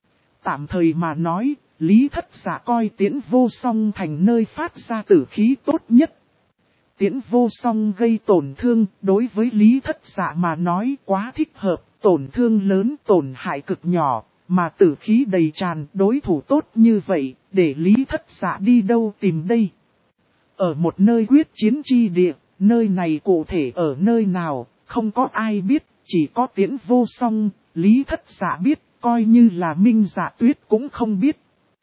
Tạm thời mà nói, Lý Thất Dạ coi Tiễn Vô Song thành nơi phát ra tử khí tốt nhất. Tiễn Vô Song gây tổn thương, đối với Lý Thất Dạ mà nói quá thích hợp, tổn thương lớn tổn hại cực nhỏ, mà tử khí đầy tràn, đối thủ tốt như vậy, để Lý Thất Dạ đi đâu tìm đây? Ở một nơi quyết chiến chi địa, nơi này cụ thể ở nơi nào, không có ai biết, chỉ có Tiễn Vô Song, Lý Thất Dạ biết, coi như là Minh Dạ Tuyết cũng không biết.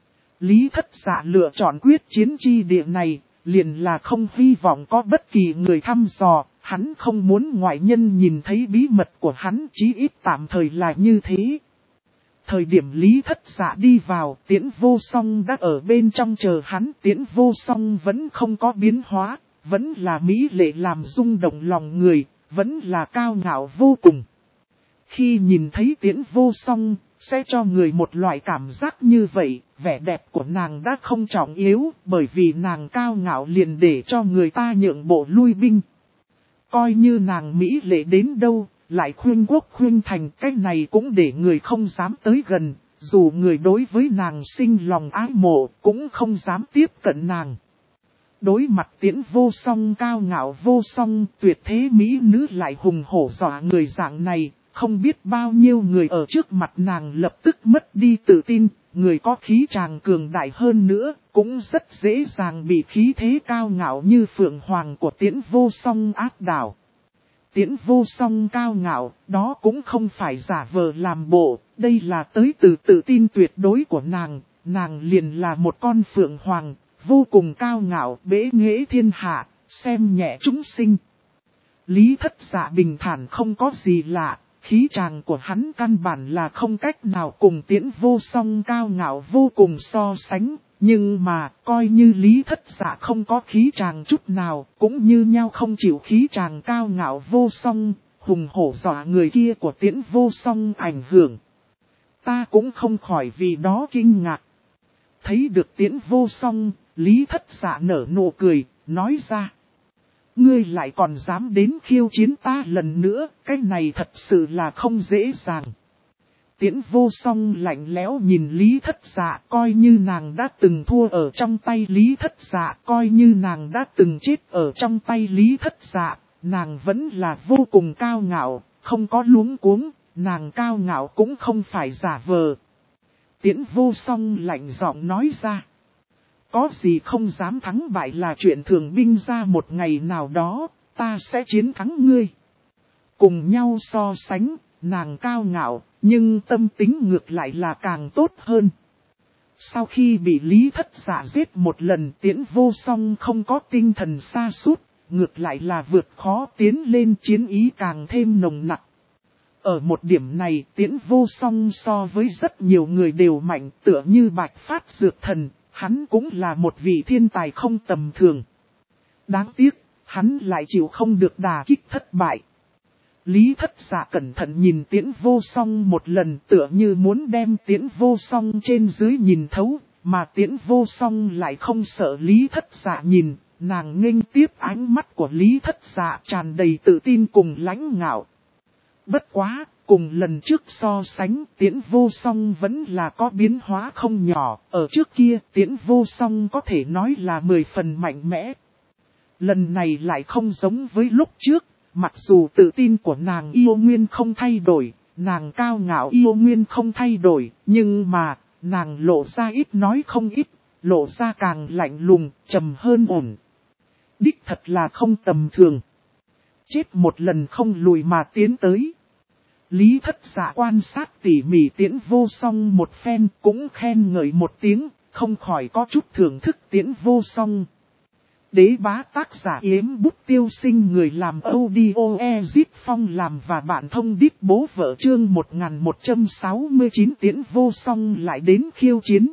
Lý Thất Dạ lựa chọn quyết chiến chi địa này, liền là không hy vọng có bất kỳ người thăm dò, hắn không muốn ngoại nhân nhìn thấy bí mật của hắn, chí ít tạm thời là như thế. Thời điểm Lý Thất Dạ đi vào, Tiễn Vô Song đã ở bên trong chờ hắn. Tiễn Vô Song vẫn không có biến hóa, vẫn là mỹ lệ làm rung động lòng người, vẫn là cao ngạo vô cùng. Khi nhìn thấy Tiễn Vô Song, sẽ cho người một loại cảm giác như vậy, vẻ đẹp của nàng đã không trọng yếu, bởi vì nàng cao ngạo liền để cho người ta nhượng bộ lui binh. Coi như nàng mỹ lệ đến đâu, lại khuyên quốc khuyên thành, cái này cũng để người không dám tới gần, dù người đối với nàng sinh lòng ái mộ, cũng không dám tiếp cận nàng. Đối mặt Tiễn Vô Song cao ngạo vô song, tuyệt thế mỹ nữ lại hùng hổ dọa người dạng này, không biết bao nhiêu người ở trước mặt nàng lập tức mất đi tự tin, người có khí tràng cường đại hơn nữa, cũng rất dễ dàng bị khí thế cao ngạo như phượng hoàng của Tiễn Vô Song áp đảo. Tiễn Vô Song cao ngạo, đó cũng không phải giả vờ làm bộ, đây là tới từ tự tin tuyệt đối của nàng liền là một con phượng hoàng, vô cùng cao ngạo, bế nghệ thiên hạ, xem nhẹ chúng sinh. Lý Thất Dạ bình thản không có gì lạ, khí tràng của hắn căn bản là không cách nào cùng Tiễn Vô Song cao ngạo vô cùng so sánh. Nhưng mà, coi như Lý Thất Dạ không có khí tràng chút nào, cũng như nhau không chịu khí tràng cao ngạo vô song, hùng hổ dọa người kia của Tiễn Vô Song ảnh hưởng. Ta cũng không khỏi vì đó kinh ngạc. Thấy được Tiễn Vô Song, Lý Thất Dạ nở nụ cười, nói ra. Ngươi lại còn dám đến khiêu chiến ta lần nữa, cái này thật sự là không dễ dàng. Tiễn Vô Song lạnh lẽo nhìn Lý Thất Dạ, coi như nàng đã từng thua ở trong tay Lý Thất Dạ, coi như nàng đã từng chết ở trong tay Lý Thất Dạ, nàng vẫn là vô cùng cao ngạo, không có luống cuống, nàng cao ngạo cũng không phải giả vờ. Tiễn Vô Song lạnh giọng nói ra. Có gì không dám thắng bại là chuyện thường binh ra, một ngày nào đó, ta sẽ chiến thắng ngươi. Cùng nhau so sánh, nàng cao ngạo, nhưng tâm tính ngược lại là càng tốt hơn. Sau khi bị Lý Thất Dạ giết một lần, Tiễn Vô Song không có tinh thần sa sút, ngược lại là vượt khó tiến lên, chiến ý càng thêm nồng nặc. Ở một điểm này, Tiễn Vô Song so với rất nhiều người đều mạnh, tựa như Bạch Phát Dược Thần, hắn cũng là một vị thiên tài không tầm thường. Đáng tiếc, hắn lại chịu không được đả kích thất bại. Lý Thất Dạ cẩn thận nhìn Tiễn Vô Song một lần, tựa như muốn đem Tiễn Vô Song trên dưới nhìn thấu, mà Tiễn Vô Song lại không sợ Lý Thất Dạ nhìn, nàng nghênh tiếp ánh mắt của Lý Thất Dạ tràn đầy tự tin cùng lãnh ngạo. Bất quá, cùng lần trước so sánh, Tiễn Vô Song vẫn là có biến hóa không nhỏ, ở trước kia Tiễn Vô Song có thể nói là 10 phần mạnh mẽ. Lần này lại không giống với lúc trước. Mặc dù tự tin của nàng yêu nguyên không thay đổi, nàng cao ngạo yêu nguyên không thay đổi, nhưng mà, nàng lộ ra ít nói không ít, lộ ra càng lạnh lùng, trầm hơn ổn. Đích thật là không tầm thường. Chết một lần không lùi mà tiến tới. Lý Thất Dạ quan sát tỉ mỉ Tiễn Vô Song một phen, cũng khen ngợi một tiếng, không khỏi có chút thưởng thức Tiễn Vô Song. Đế bá tác giả Yếm Bút Tiêu Sinh, người làm audio Ezip Phong làm và bạn thông điệp bố vợ, chương 1169 Tiễn Vô Song lại đến khiêu chiến.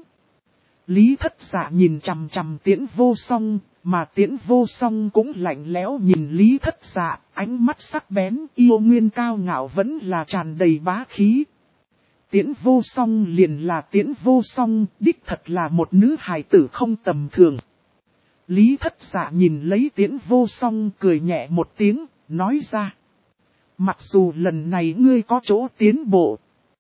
Lý Thất Dạ nhìn chằm chằm Tiễn Vô Song, mà Tiễn Vô Song cũng lạnh lẽo nhìn Lý Thất Dạ, ánh mắt sắc bén, yêu nguyên cao ngạo vẫn là tràn đầy bá khí. Tiễn Vô Song liền là Tiễn Vô Song, đích thật là một nữ hài tử không tầm thường. Lý Thất Dạ nhìn lấy Tiễn Vô Song cười nhẹ một tiếng, nói ra. Mặc dù lần này ngươi có chỗ tiến bộ,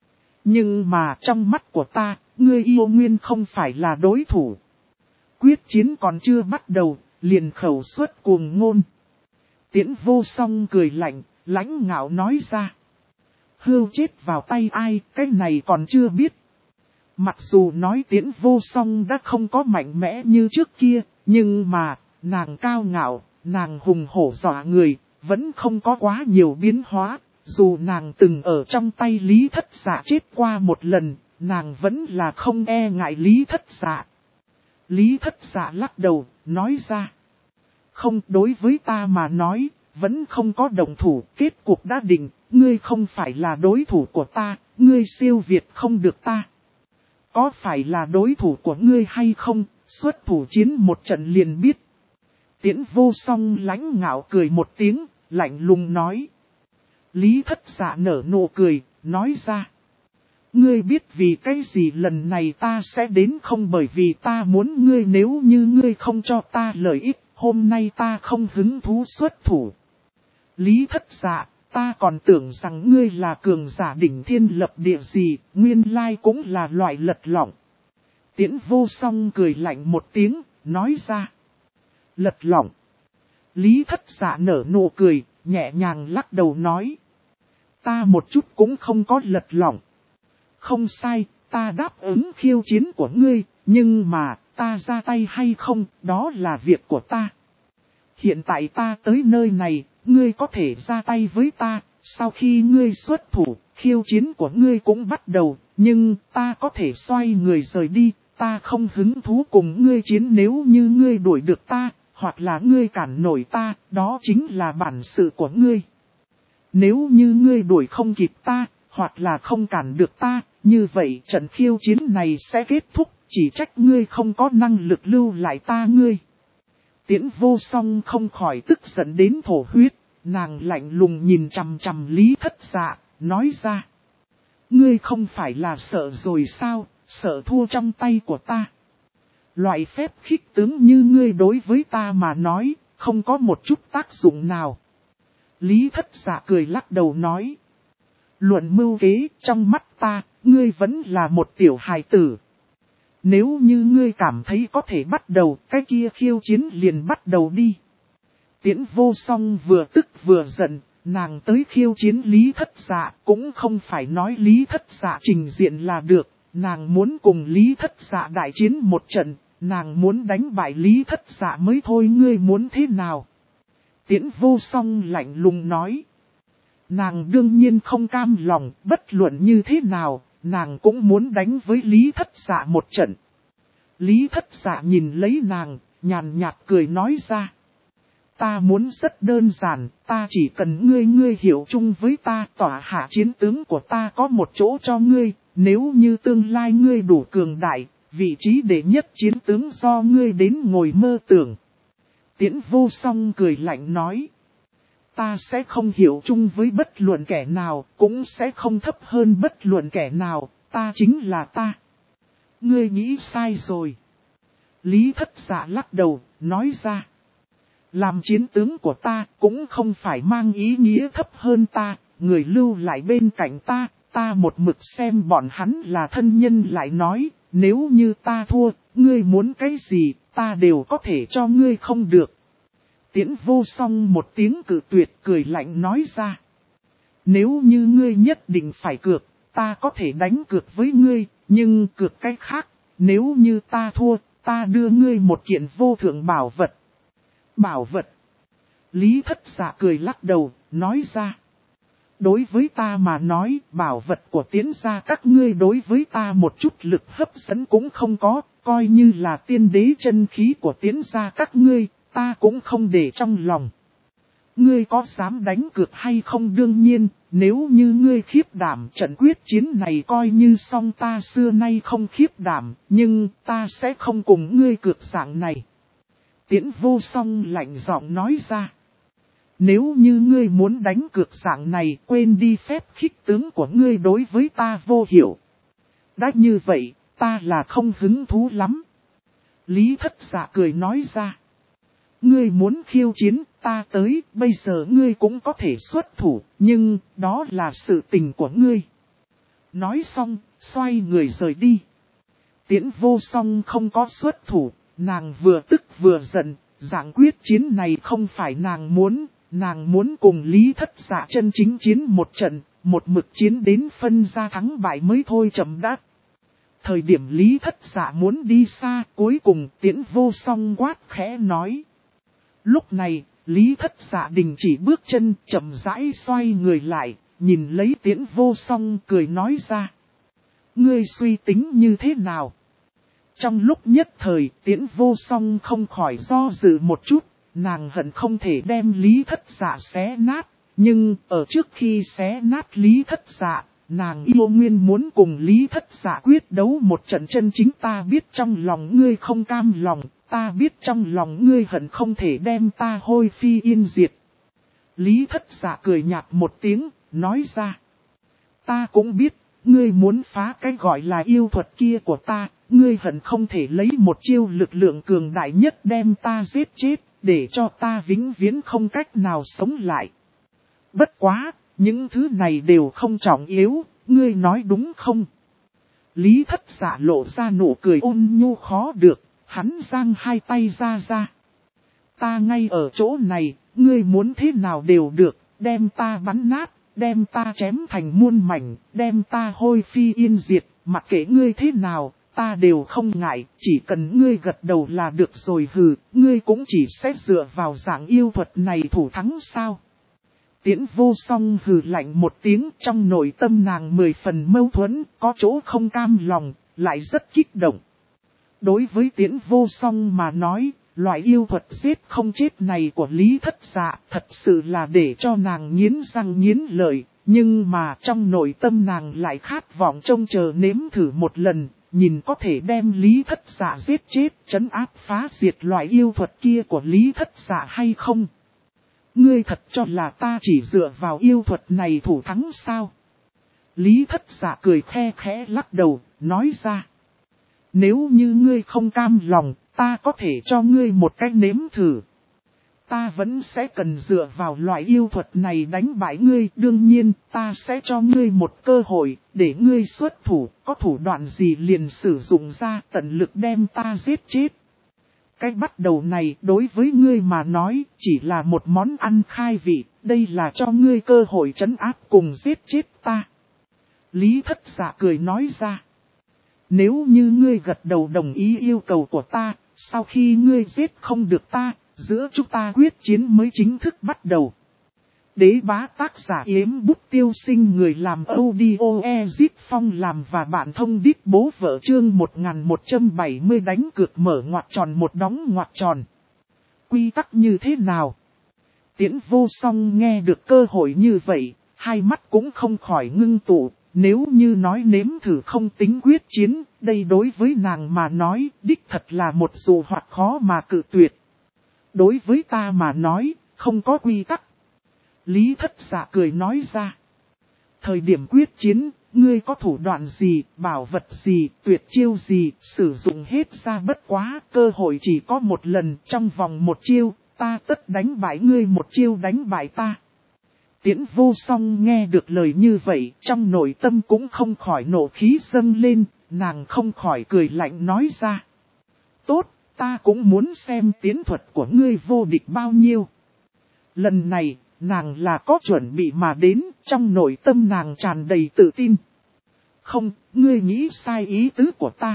nhưng mà trong mắt của ta, ngươi yêu nguyên không phải là đối thủ. Quyết chiến còn chưa bắt đầu, liền khẩu suất cuồng ngôn. Tiễn Vô Song cười lạnh, lãnh ngạo nói ra. Hươu chết vào tay ai, cái này còn chưa biết. Mặc dù nói Tiễn Vô Song đã không có mạnh mẽ như trước kia, nhưng mà, nàng cao ngạo, nàng hùng hổ dọa người, vẫn không có quá nhiều biến hóa. Dù nàng từng ở trong tay Lý Thất Dạ chết qua một lần, nàng vẫn là không e ngại Lý Thất Dạ. Lý Thất Dạ lắc đầu, nói ra. Không, đối với ta mà nói, vẫn không có động thủ, kết cuộc đã định, ngươi không phải là đối thủ của ta, ngươi siêu việt không được ta. Có phải là đối thủ của ngươi hay không, xuất thủ chiến một trận liền biết. Tiễn Vô Song lãnh ngạo cười một tiếng, lạnh lùng nói. Lý Thất Dạ nở nụ cười, nói ra. Ngươi biết vì cái gì lần này ta sẽ đến không, bởi vì ta muốn ngươi, nếu như ngươi không cho ta lợi ích, hôm nay ta không hứng thú xuất thủ. Lý Thất Dạ, ta còn tưởng rằng ngươi là cường giả đỉnh thiên lập địa gì, nguyên lai cũng là loại lật lọng. Tiễn Vô Song cười lạnh một tiếng, nói ra. Lật lọng. Lý Thất Dạ nở nụ cười, nhẹ nhàng lắc đầu nói. Ta một chút cũng không có lật lọng. Không sai, ta đáp ứng khiêu chiến của ngươi, nhưng mà, ta ra tay hay không, đó là việc của ta. Hiện tại ta tới nơi này, ngươi có thể ra tay với ta, sau khi ngươi xuất thủ, khiêu chiến của ngươi cũng bắt đầu, nhưng ta có thể xoay người rời đi, ta không hứng thú cùng ngươi chiến. Nếu như ngươi đuổi được ta, hoặc là ngươi cản nổi ta, đó chính là bản sự của ngươi. Nếu như ngươi đuổi không kịp ta, hoặc là không cản được ta, như vậy trận khiêu chiến này sẽ kết thúc, chỉ trách ngươi không có năng lực lưu lại ta ngươi. Tiễn Vô Song không khỏi tức giận đến thổ huyết, nàng lạnh lùng nhìn chằm chằm Lý Thất Dạ, nói ra. Ngươi không phải là sợ rồi sao, sợ thua trong tay của ta. Loại phép khích tướng như ngươi đối với ta mà nói, không có một chút tác dụng nào. Lý Thất Dạ cười lắc đầu nói. Luận mưu kế, trong mắt ta, ngươi vẫn là một tiểu hài tử. Nếu như ngươi cảm thấy có thể bắt đầu, cái kia khiêu chiến liền bắt đầu đi. Tiễn Vô Song vừa tức vừa giận, nàng tới khiêu chiến Lý Thất Dạ, cũng không phải nói Lý Thất Dạ trình diện là được, nàng muốn cùng Lý Thất Dạ đại chiến một trận, nàng muốn đánh bại Lý Thất Dạ mới thôi, ngươi muốn thế nào? Tiễn Vô Song lạnh lùng nói. Nàng đương nhiên không cam lòng, bất luận như thế nào, nàng cũng muốn đánh với Lý Thất Dạ một trận. Lý Thất Dạ nhìn lấy nàng, nhàn nhạt cười nói ra. Ta muốn rất đơn giản, ta chỉ cần ngươi hiểu chung với ta, tỏa hạ chiến tướng của ta có một chỗ cho ngươi, nếu như tương lai ngươi đủ cường đại, vị trí đệ nhất chiến tướng do ngươi đến ngồi mơ tưởng. Tiễn Vô Song cười lạnh nói. Ta sẽ không hiểu chung với bất luận kẻ nào, cũng sẽ không thấp hơn bất luận kẻ nào, ta chính là ta. Ngươi nghĩ sai rồi. Lý Thất Dạ lắc đầu, nói ra. Làm chiến tướng của ta cũng không phải mang ý nghĩa thấp hơn ta, người lưu lại bên cạnh ta, ta một mực xem bọn hắn là thân nhân lại nói, nếu như ta thua, ngươi muốn cái gì, ta đều có thể cho ngươi không được. Tiễn Vô Song một tiếng cự tuyệt cười lạnh nói ra. Nếu như ngươi nhất định phải cược, ta có thể đánh cược với ngươi, nhưng cược cách khác, nếu như ta thua, ta đưa ngươi một kiện vô thượng bảo vật. Bảo vật. Lý Thất Dạ cười lắc đầu, nói ra. Đối với ta mà nói, bảo vật của Tiễn gia các ngươi đối với ta một chút lực hấp dẫn cũng không có, coi như là tiên đế chân khí của Tiễn gia các ngươi, ta cũng không để trong lòng. Ngươi có dám đánh cược hay không? Đương nhiên, nếu như ngươi khiếp đảm, trận quyết chiến này coi như xong, ta xưa nay không khiếp đảm, nhưng ta sẽ không cùng ngươi cược dạng này. Tiễn Vô Song lạnh giọng nói ra. Nếu như ngươi muốn đánh cược dạng này, quên đi phép khích tướng của ngươi đối với ta vô hiểu. Đã như vậy, ta là không hứng thú lắm. Lý Thất Dạ cười nói ra. Ngươi muốn khiêu chiến, ta tới, bây giờ ngươi cũng có thể xuất thủ, nhưng đó là sự tình của ngươi. Nói xong, xoay người rời đi. Tiễn Vô Song không có xuất thủ, nàng vừa tức vừa giận, dạng quyết chiến này không phải nàng muốn cùng Lý Thất Dạ chân chính chiến một trận, một mực chiến đến phân ra thắng bại mới thôi chậm đát. Thời điểm Lý Thất Dạ muốn đi xa, cuối cùng Tiễn Vô Song quát khẽ nói. Lúc này, Lý Thất Dạ đình chỉ bước chân, chậm rãi xoay người lại, nhìn lấy Tiễn Vô Song cười nói ra. Ngươi suy tính như thế nào? Trong lúc nhất thời, Tiễn Vô Song không khỏi do dự một chút, nàng hận không thể đem Lý Thất Dạ xé nát, nhưng ở trước khi xé nát Lý Thất Dạ, nàng yêu nguyên muốn cùng Lý Thất Dạ quyết đấu một trận chân chính. Ta biết trong lòng ngươi không cam lòng, ta biết trong lòng ngươi hận không thể đem ta hôi phi yên diệt. Lý Thất Dạ cười nhạt một tiếng, nói ra. Ta cũng biết, ngươi muốn phá cái gọi là yêu thuật kia của ta, ngươi hận không thể lấy một chiêu lực lượng cường đại nhất đem ta giết chết, để cho ta vĩnh viễn không cách nào sống lại. Bất quá, những thứ này đều không trọng yếu, ngươi nói đúng không? Lý Thất Dạ lộ ra nụ cười ôn nhu khó được, hắn giang hai tay ra. Ta ngay ở chỗ này, ngươi muốn thế nào đều được, đem ta bắn nát, đem ta chém thành muôn mảnh, đem ta hôi phi yên diệt, mặc kệ ngươi thế nào, ta đều không ngại, chỉ cần ngươi gật đầu là được rồi. Hừ, ngươi cũng chỉ sẽ dựa vào dạng yêu thuật này thủ thắng sao? Tiễn Vô Song hừ lạnh một tiếng, trong nội tâm nàng 10 phần mâu thuẫn, có chỗ không cam lòng, lại rất kích động. Đối với Tiễn Vô Song mà nói, loại yêu thuật giết không chết này của Lý Thất Dạ thật sự là để cho nàng nghiến răng nghiến lợi, nhưng mà trong nội tâm nàng lại khát vọng trông chờ nếm thử một lần, nhìn có thể đem Lý Thất Dạ giết chết, trấn áp phá diệt loại yêu thuật kia của Lý Thất Dạ hay không. Ngươi thật cho là ta chỉ dựa vào yêu thuật này thủ thắng sao? Lý Thất Dạ cười khe khẽ lắc đầu, nói ra. Nếu như ngươi không cam lòng, ta có thể cho ngươi một cái nếm thử. ta vẫn sẽ cần dựa vào loại yêu thuật này đánh bại ngươi. Đương nhiên, ta sẽ cho ngươi một cơ hội, để ngươi xuất thủ, có thủ đoạn gì liền sử dụng ra, tận lực đem ta giết chết. Cái bắt đầu này đối với ngươi mà nói, chỉ là một món ăn khai vị, đây là cho ngươi cơ hội trấn áp cùng giết chết ta. Lý Thất Dạ cười nói ra. Nếu như ngươi gật đầu đồng ý yêu cầu của ta, sau khi ngươi giết không được ta, giữa chúng ta quyết chiến mới chính thức bắt đầu. Đế bá tác giả Yếm Bút Tiêu Sinh, người làm audio Ezip Phong làm và bạn thông đít bố vợ, chương 1170 đánh cược mở ngoặc tròn một đóng ngoặc tròn. Quy tắc như thế nào? Tiễn Vô Song nghe được cơ hội như vậy, hai mắt cũng không khỏi ngưng tụ. Nếu như nói nếm thử không tính quyết chiến, đây đối với nàng mà nói, đích thật là một dụ hoặc khó mà cự tuyệt. Đối với ta mà nói, không có quy tắc. Lý Thất Dạ cười nói ra. Thời điểm quyết chiến, ngươi có thủ đoạn gì, bảo vật gì, tuyệt chiêu gì, sử dụng hết ra, bất quá, cơ hội chỉ có một lần, trong vòng một chiêu, ta tất đánh bại ngươi một chiêu đánh bại ta. Tiễn Vô Song nghe được lời như vậy, trong nội tâm cũng không khỏi nộ khí dâng lên, nàng không khỏi cười lạnh nói ra. Tốt, ta cũng muốn xem tiến thuật của ngươi vô địch bao nhiêu. Lần này, nàng là có chuẩn bị mà đến, trong nội tâm nàng tràn đầy tự tin. Không, ngươi nghĩ sai ý tứ của ta.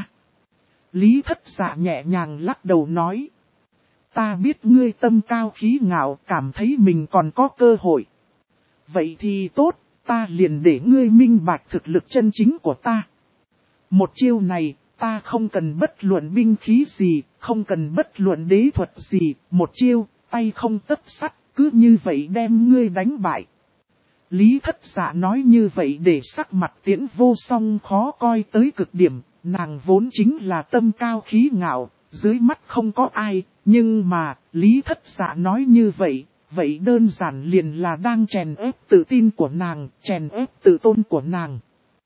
Lý Thất Dạ nhẹ nhàng lắc đầu nói. Ta biết ngươi tâm cao khí ngạo, cảm thấy mình còn có cơ hội. Vậy thì tốt, ta liền để ngươi minh bạch thực lực chân chính của ta. Một chiêu này, ta không cần bất luận binh khí gì, không cần bất luận đế thuật gì, một chiêu, tay không tấc sắt, cứ như vậy đem ngươi đánh bại. Lý Thất Dạ nói như vậy để sắc mặt Tiễn Vô Song khó coi tới cực điểm, nàng vốn chính là tâm cao khí ngạo, dưới mắt không có ai, nhưng mà, Lý Thất Dạ nói như vậy. Vậy đơn giản liền là đang chèn ép tự tin của nàng, chèn ép tự tôn của nàng.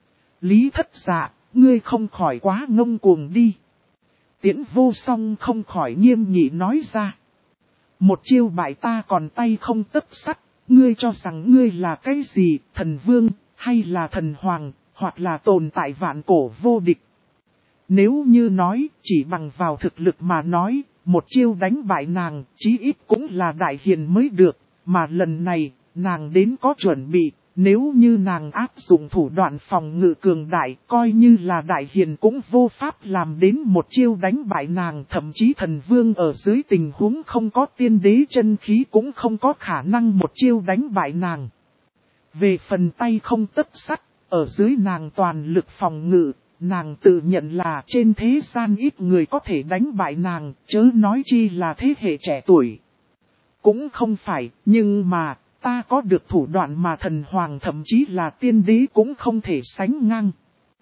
Lý Thất Dạ, ngươi không khỏi quá ngông cuồng đi. Tiễn Vô Song không khỏi nghiêm nghị nói ra. Một chiêu bại ta còn tay không tấc sắt, ngươi cho rằng ngươi là cái gì, thần vương, hay là thần hoàng, hoặc là tồn tại vạn cổ vô địch. Nếu như nói, chỉ bằng vào thực lực mà nói, một chiêu đánh bại nàng, chí ít cũng là đại hiền mới được, mà lần này, nàng đến có chuẩn bị, nếu như nàng áp dụng thủ đoạn phòng ngự cường đại, coi như là đại hiền cũng vô pháp làm đến một chiêu đánh bại nàng, thậm chí thần vương ở dưới tình huống không có tiên đế chân khí cũng không có khả năng một chiêu đánh bại nàng. Về phần tay không tấc sắt, ở dưới nàng toàn lực phòng ngự, nàng tự nhận là trên thế gian ít người có thể đánh bại nàng, chớ nói chi là thế hệ trẻ tuổi. Cũng không phải, nhưng mà, ta có được thủ đoạn mà thần hoàng thậm chí là tiên đế cũng không thể sánh ngang.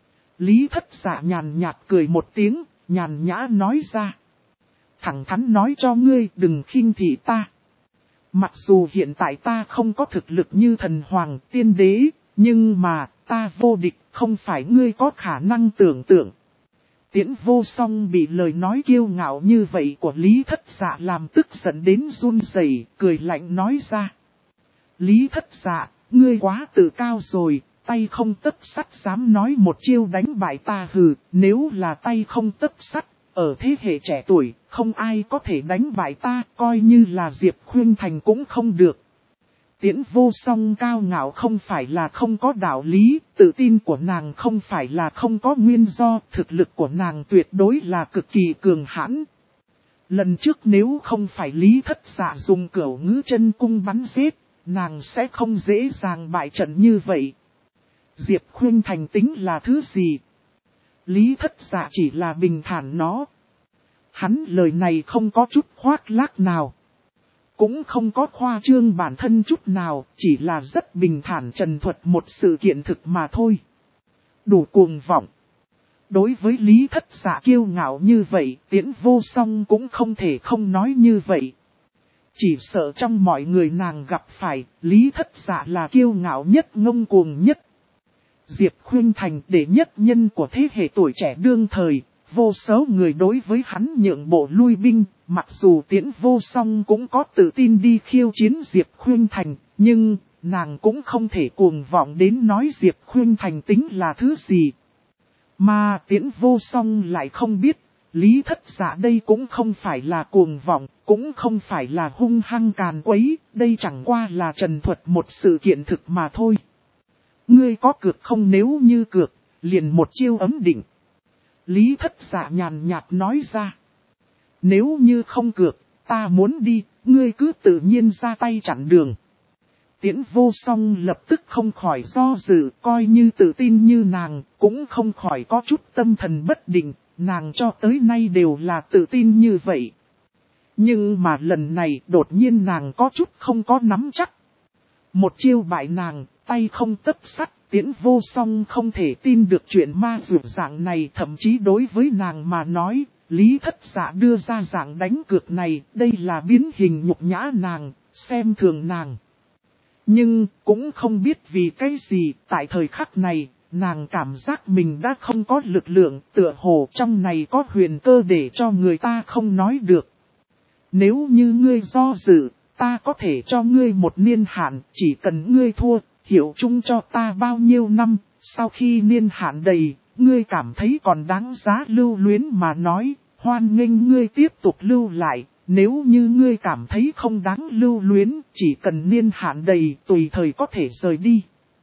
Lý Thất Dạ nhàn nhạt cười một tiếng, nhàn nhã nói ra. Thẳng thắn nói cho ngươi đừng khinh thị ta. Mặc dù hiện tại ta không có thực lực như thần hoàng tiên đế, nhưng mà ta vô địch không phải ngươi có khả năng tưởng tượng. Tiễn Vô Song bị lời nói kiêu ngạo như vậy của Lý Thất Dạ làm tức giận đến run rẩy, cười lạnh nói ra. Lý Thất Dạ, ngươi quá tự cao rồi, tay không tấc sắt dám nói một chiêu đánh bại ta hừ, nếu là tay không tấc sắt, ở thế hệ trẻ tuổi, không ai có thể đánh bại ta, coi như là Diệp Khuyên Thành cũng không được. Tiễn Vô Song cao ngạo không phải là không có đạo lý, tự tin của nàng không phải là không có nguyên do, thực lực của nàng tuyệt đối là cực kỳ cường hãn. Lần trước nếu không phải Lý Thất Dạ dùng cửu ngữ chân cung bắn giết, nàng sẽ không dễ dàng bại trận như vậy. Diệp Khuyên Thành tính là thứ gì? Lý Thất Dạ chỉ là bình thản nó. Hắn lời này không có chút khoác lác nào. Cũng không có khoa trương bản thân chút nào, chỉ là rất bình thản trần thuật một sự kiện thực mà thôi. Đủ cuồng vọng. Đối với Lý Thất Dạ kiêu ngạo như vậy, Tiễn Vô Song cũng không thể không nói như vậy. Chỉ sợ trong mọi người nàng gặp phải, Lý Thất Dạ là kiêu ngạo nhất ngông cuồng nhất. Diệp Khuyên Thành đệ nhất nhân của thế hệ tuổi trẻ đương thời, vô số người đối với hắn nhượng bộ lui binh, mặc dù Tiễn Vô Song cũng có tự tin đi khiêu chiến Diệp Khuynh Thành, nhưng nàng cũng không thể cuồng vọng đến nói Diệp Khuynh Thành tính là thứ gì. Mà Tiễn Vô Song lại không biết, Lý Thất Dạ đây cũng không phải là cuồng vọng, cũng không phải là hung hăng càn quấy, đây chẳng qua là trần thuật một sự kiện thực mà thôi. Ngươi có cược không? Nếu như cược, liền một chiêu ấm định. Lý Thất Dạ nhàn nhạt nói ra. Nếu như không cược, ta muốn đi, ngươi cứ tự nhiên ra tay chặn đường. Tiễn Vô Song lập tức không khỏi do dự, coi như tự tin như nàng, cũng không khỏi có chút tâm thần bất định, nàng cho tới nay đều là tự tin như vậy. Nhưng mà lần này đột nhiên nàng có chút không có nắm chắc. Một chiêu bại nàng, tay không tấc sắt, Tiễn Vô Song không thể tin được chuyện ma dược dạng này, thậm chí đối với nàng mà nói, Lý Thất Dạ đưa ra dạng đánh cược này, đây là biến hình nhục nhã nàng, xem thường nàng. Nhưng cũng không biết vì cái gì, tại thời khắc này, nàng cảm giác mình đã không có lực lượng, tựa hồ trong này có huyền cơ để cho người ta không nói được. Nếu như ngươi do dự, ta có thể cho ngươi một niên hạn, chỉ cần ngươi thua, hiểu chung cho ta bao nhiêu năm, sau khi niên hạn đầy, ngươi cảm thấy còn đáng giá lưu luyến mà nói, hoan nghênh ngươi tiếp tục lưu lại, nếu như ngươi cảm thấy không đáng lưu luyến, chỉ cần niên hạn đầy, tùy thời có thể rời đi.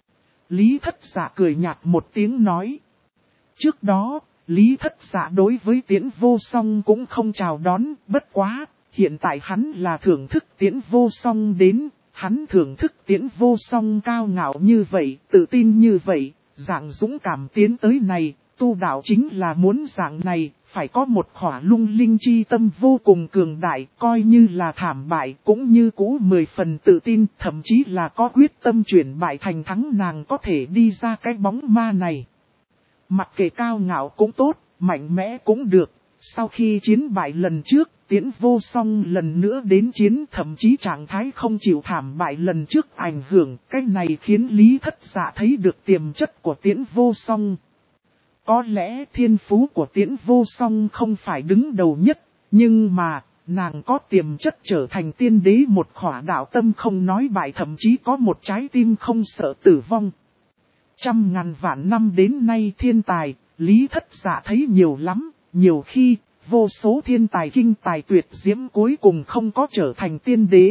Lý Thất Dạ cười nhạt một tiếng nói. Trước đó, Lý Thất Dạ đối với Tiễn Vô Song cũng không chào đón, bất quá, hiện tại hắn là thưởng thức Tiễn Vô Song đến, hắn thưởng thức Tiễn Vô Song cao ngạo như vậy, tự tin như vậy, dạng dũng cảm tiến tới này, tu đạo chính là muốn dạng này, phải có một khỏa lung linh chi tâm vô cùng cường đại, coi như là thảm bại cũng như cũ 10 phần tự tin, thậm chí là có quyết tâm chuyển bại thành thắng, nàng có thể đi ra cái bóng ma này. Mặc kệ cao ngạo cũng tốt, mạnh mẽ cũng được, sau khi chiến bại lần trước, Tiễn Vô Song lần nữa đến chiến, thậm chí trạng thái không chịu thảm bại lần trước ảnh hưởng, cái này khiến Lý Thất Dạ thấy được tiềm chất của Tiễn Vô Song. Có lẽ thiên phú của Tiễn Vô Song không phải đứng đầu nhất, nhưng mà, nàng có tiềm chất trở thành tiên đế, một khỏa đạo tâm không nói bại, thậm chí có một trái tim không sợ tử vong. Trăm ngàn vạn năm đến nay thiên tài, Lý Thất Dạ thấy nhiều lắm, nhiều khi, vô số thiên tài kinh tài tuyệt diễm cuối cùng không có trở thành tiên đế.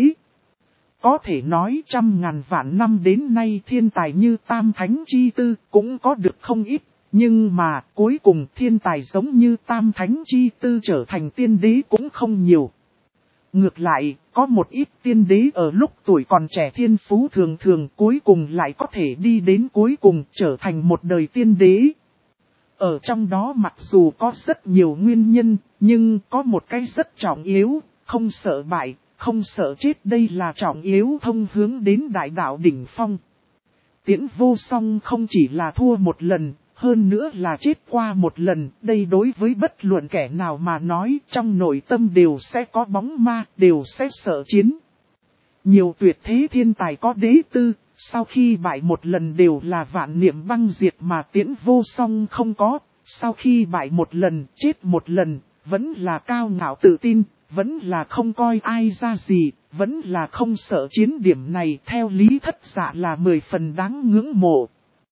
Có thể nói trăm ngàn vạn năm đến nay thiên tài như Tam Thánh Chi Tư cũng có được không ít, nhưng mà cuối cùng thiên tài giống như Tam Thánh Chi Tư trở thành tiên đế cũng không nhiều. Ngược lại, có một ít tiên đế ở lúc tuổi còn trẻ thiên phú thường thường cuối cùng lại có thể đi đến cuối cùng trở thành một đời tiên đế. Ở trong đó mặc dù có rất nhiều nguyên nhân, nhưng có một cái rất trọng yếu, không sợ bại, không sợ chết, đây là trọng yếu thông hướng đến đại đạo đỉnh phong. Tiễn Vô Song không chỉ là thua một lần, hơn nữa là chết qua một lần, đây đối với bất luận kẻ nào mà nói trong nội tâm đều sẽ có bóng ma, đều sẽ sợ chiến. Nhiều tuyệt thế thiên tài có đế tư, sau khi bại một lần đều là vạn niệm băng diệt, mà Tiễn Vô Song không có, sau khi bại một lần, chết một lần, vẫn là cao ngạo tự tin, vẫn là không coi ai ra gì, vẫn là không sợ chiến, điểm này theo Lý Thất Dạ là 10 phần đáng ngưỡng mộ.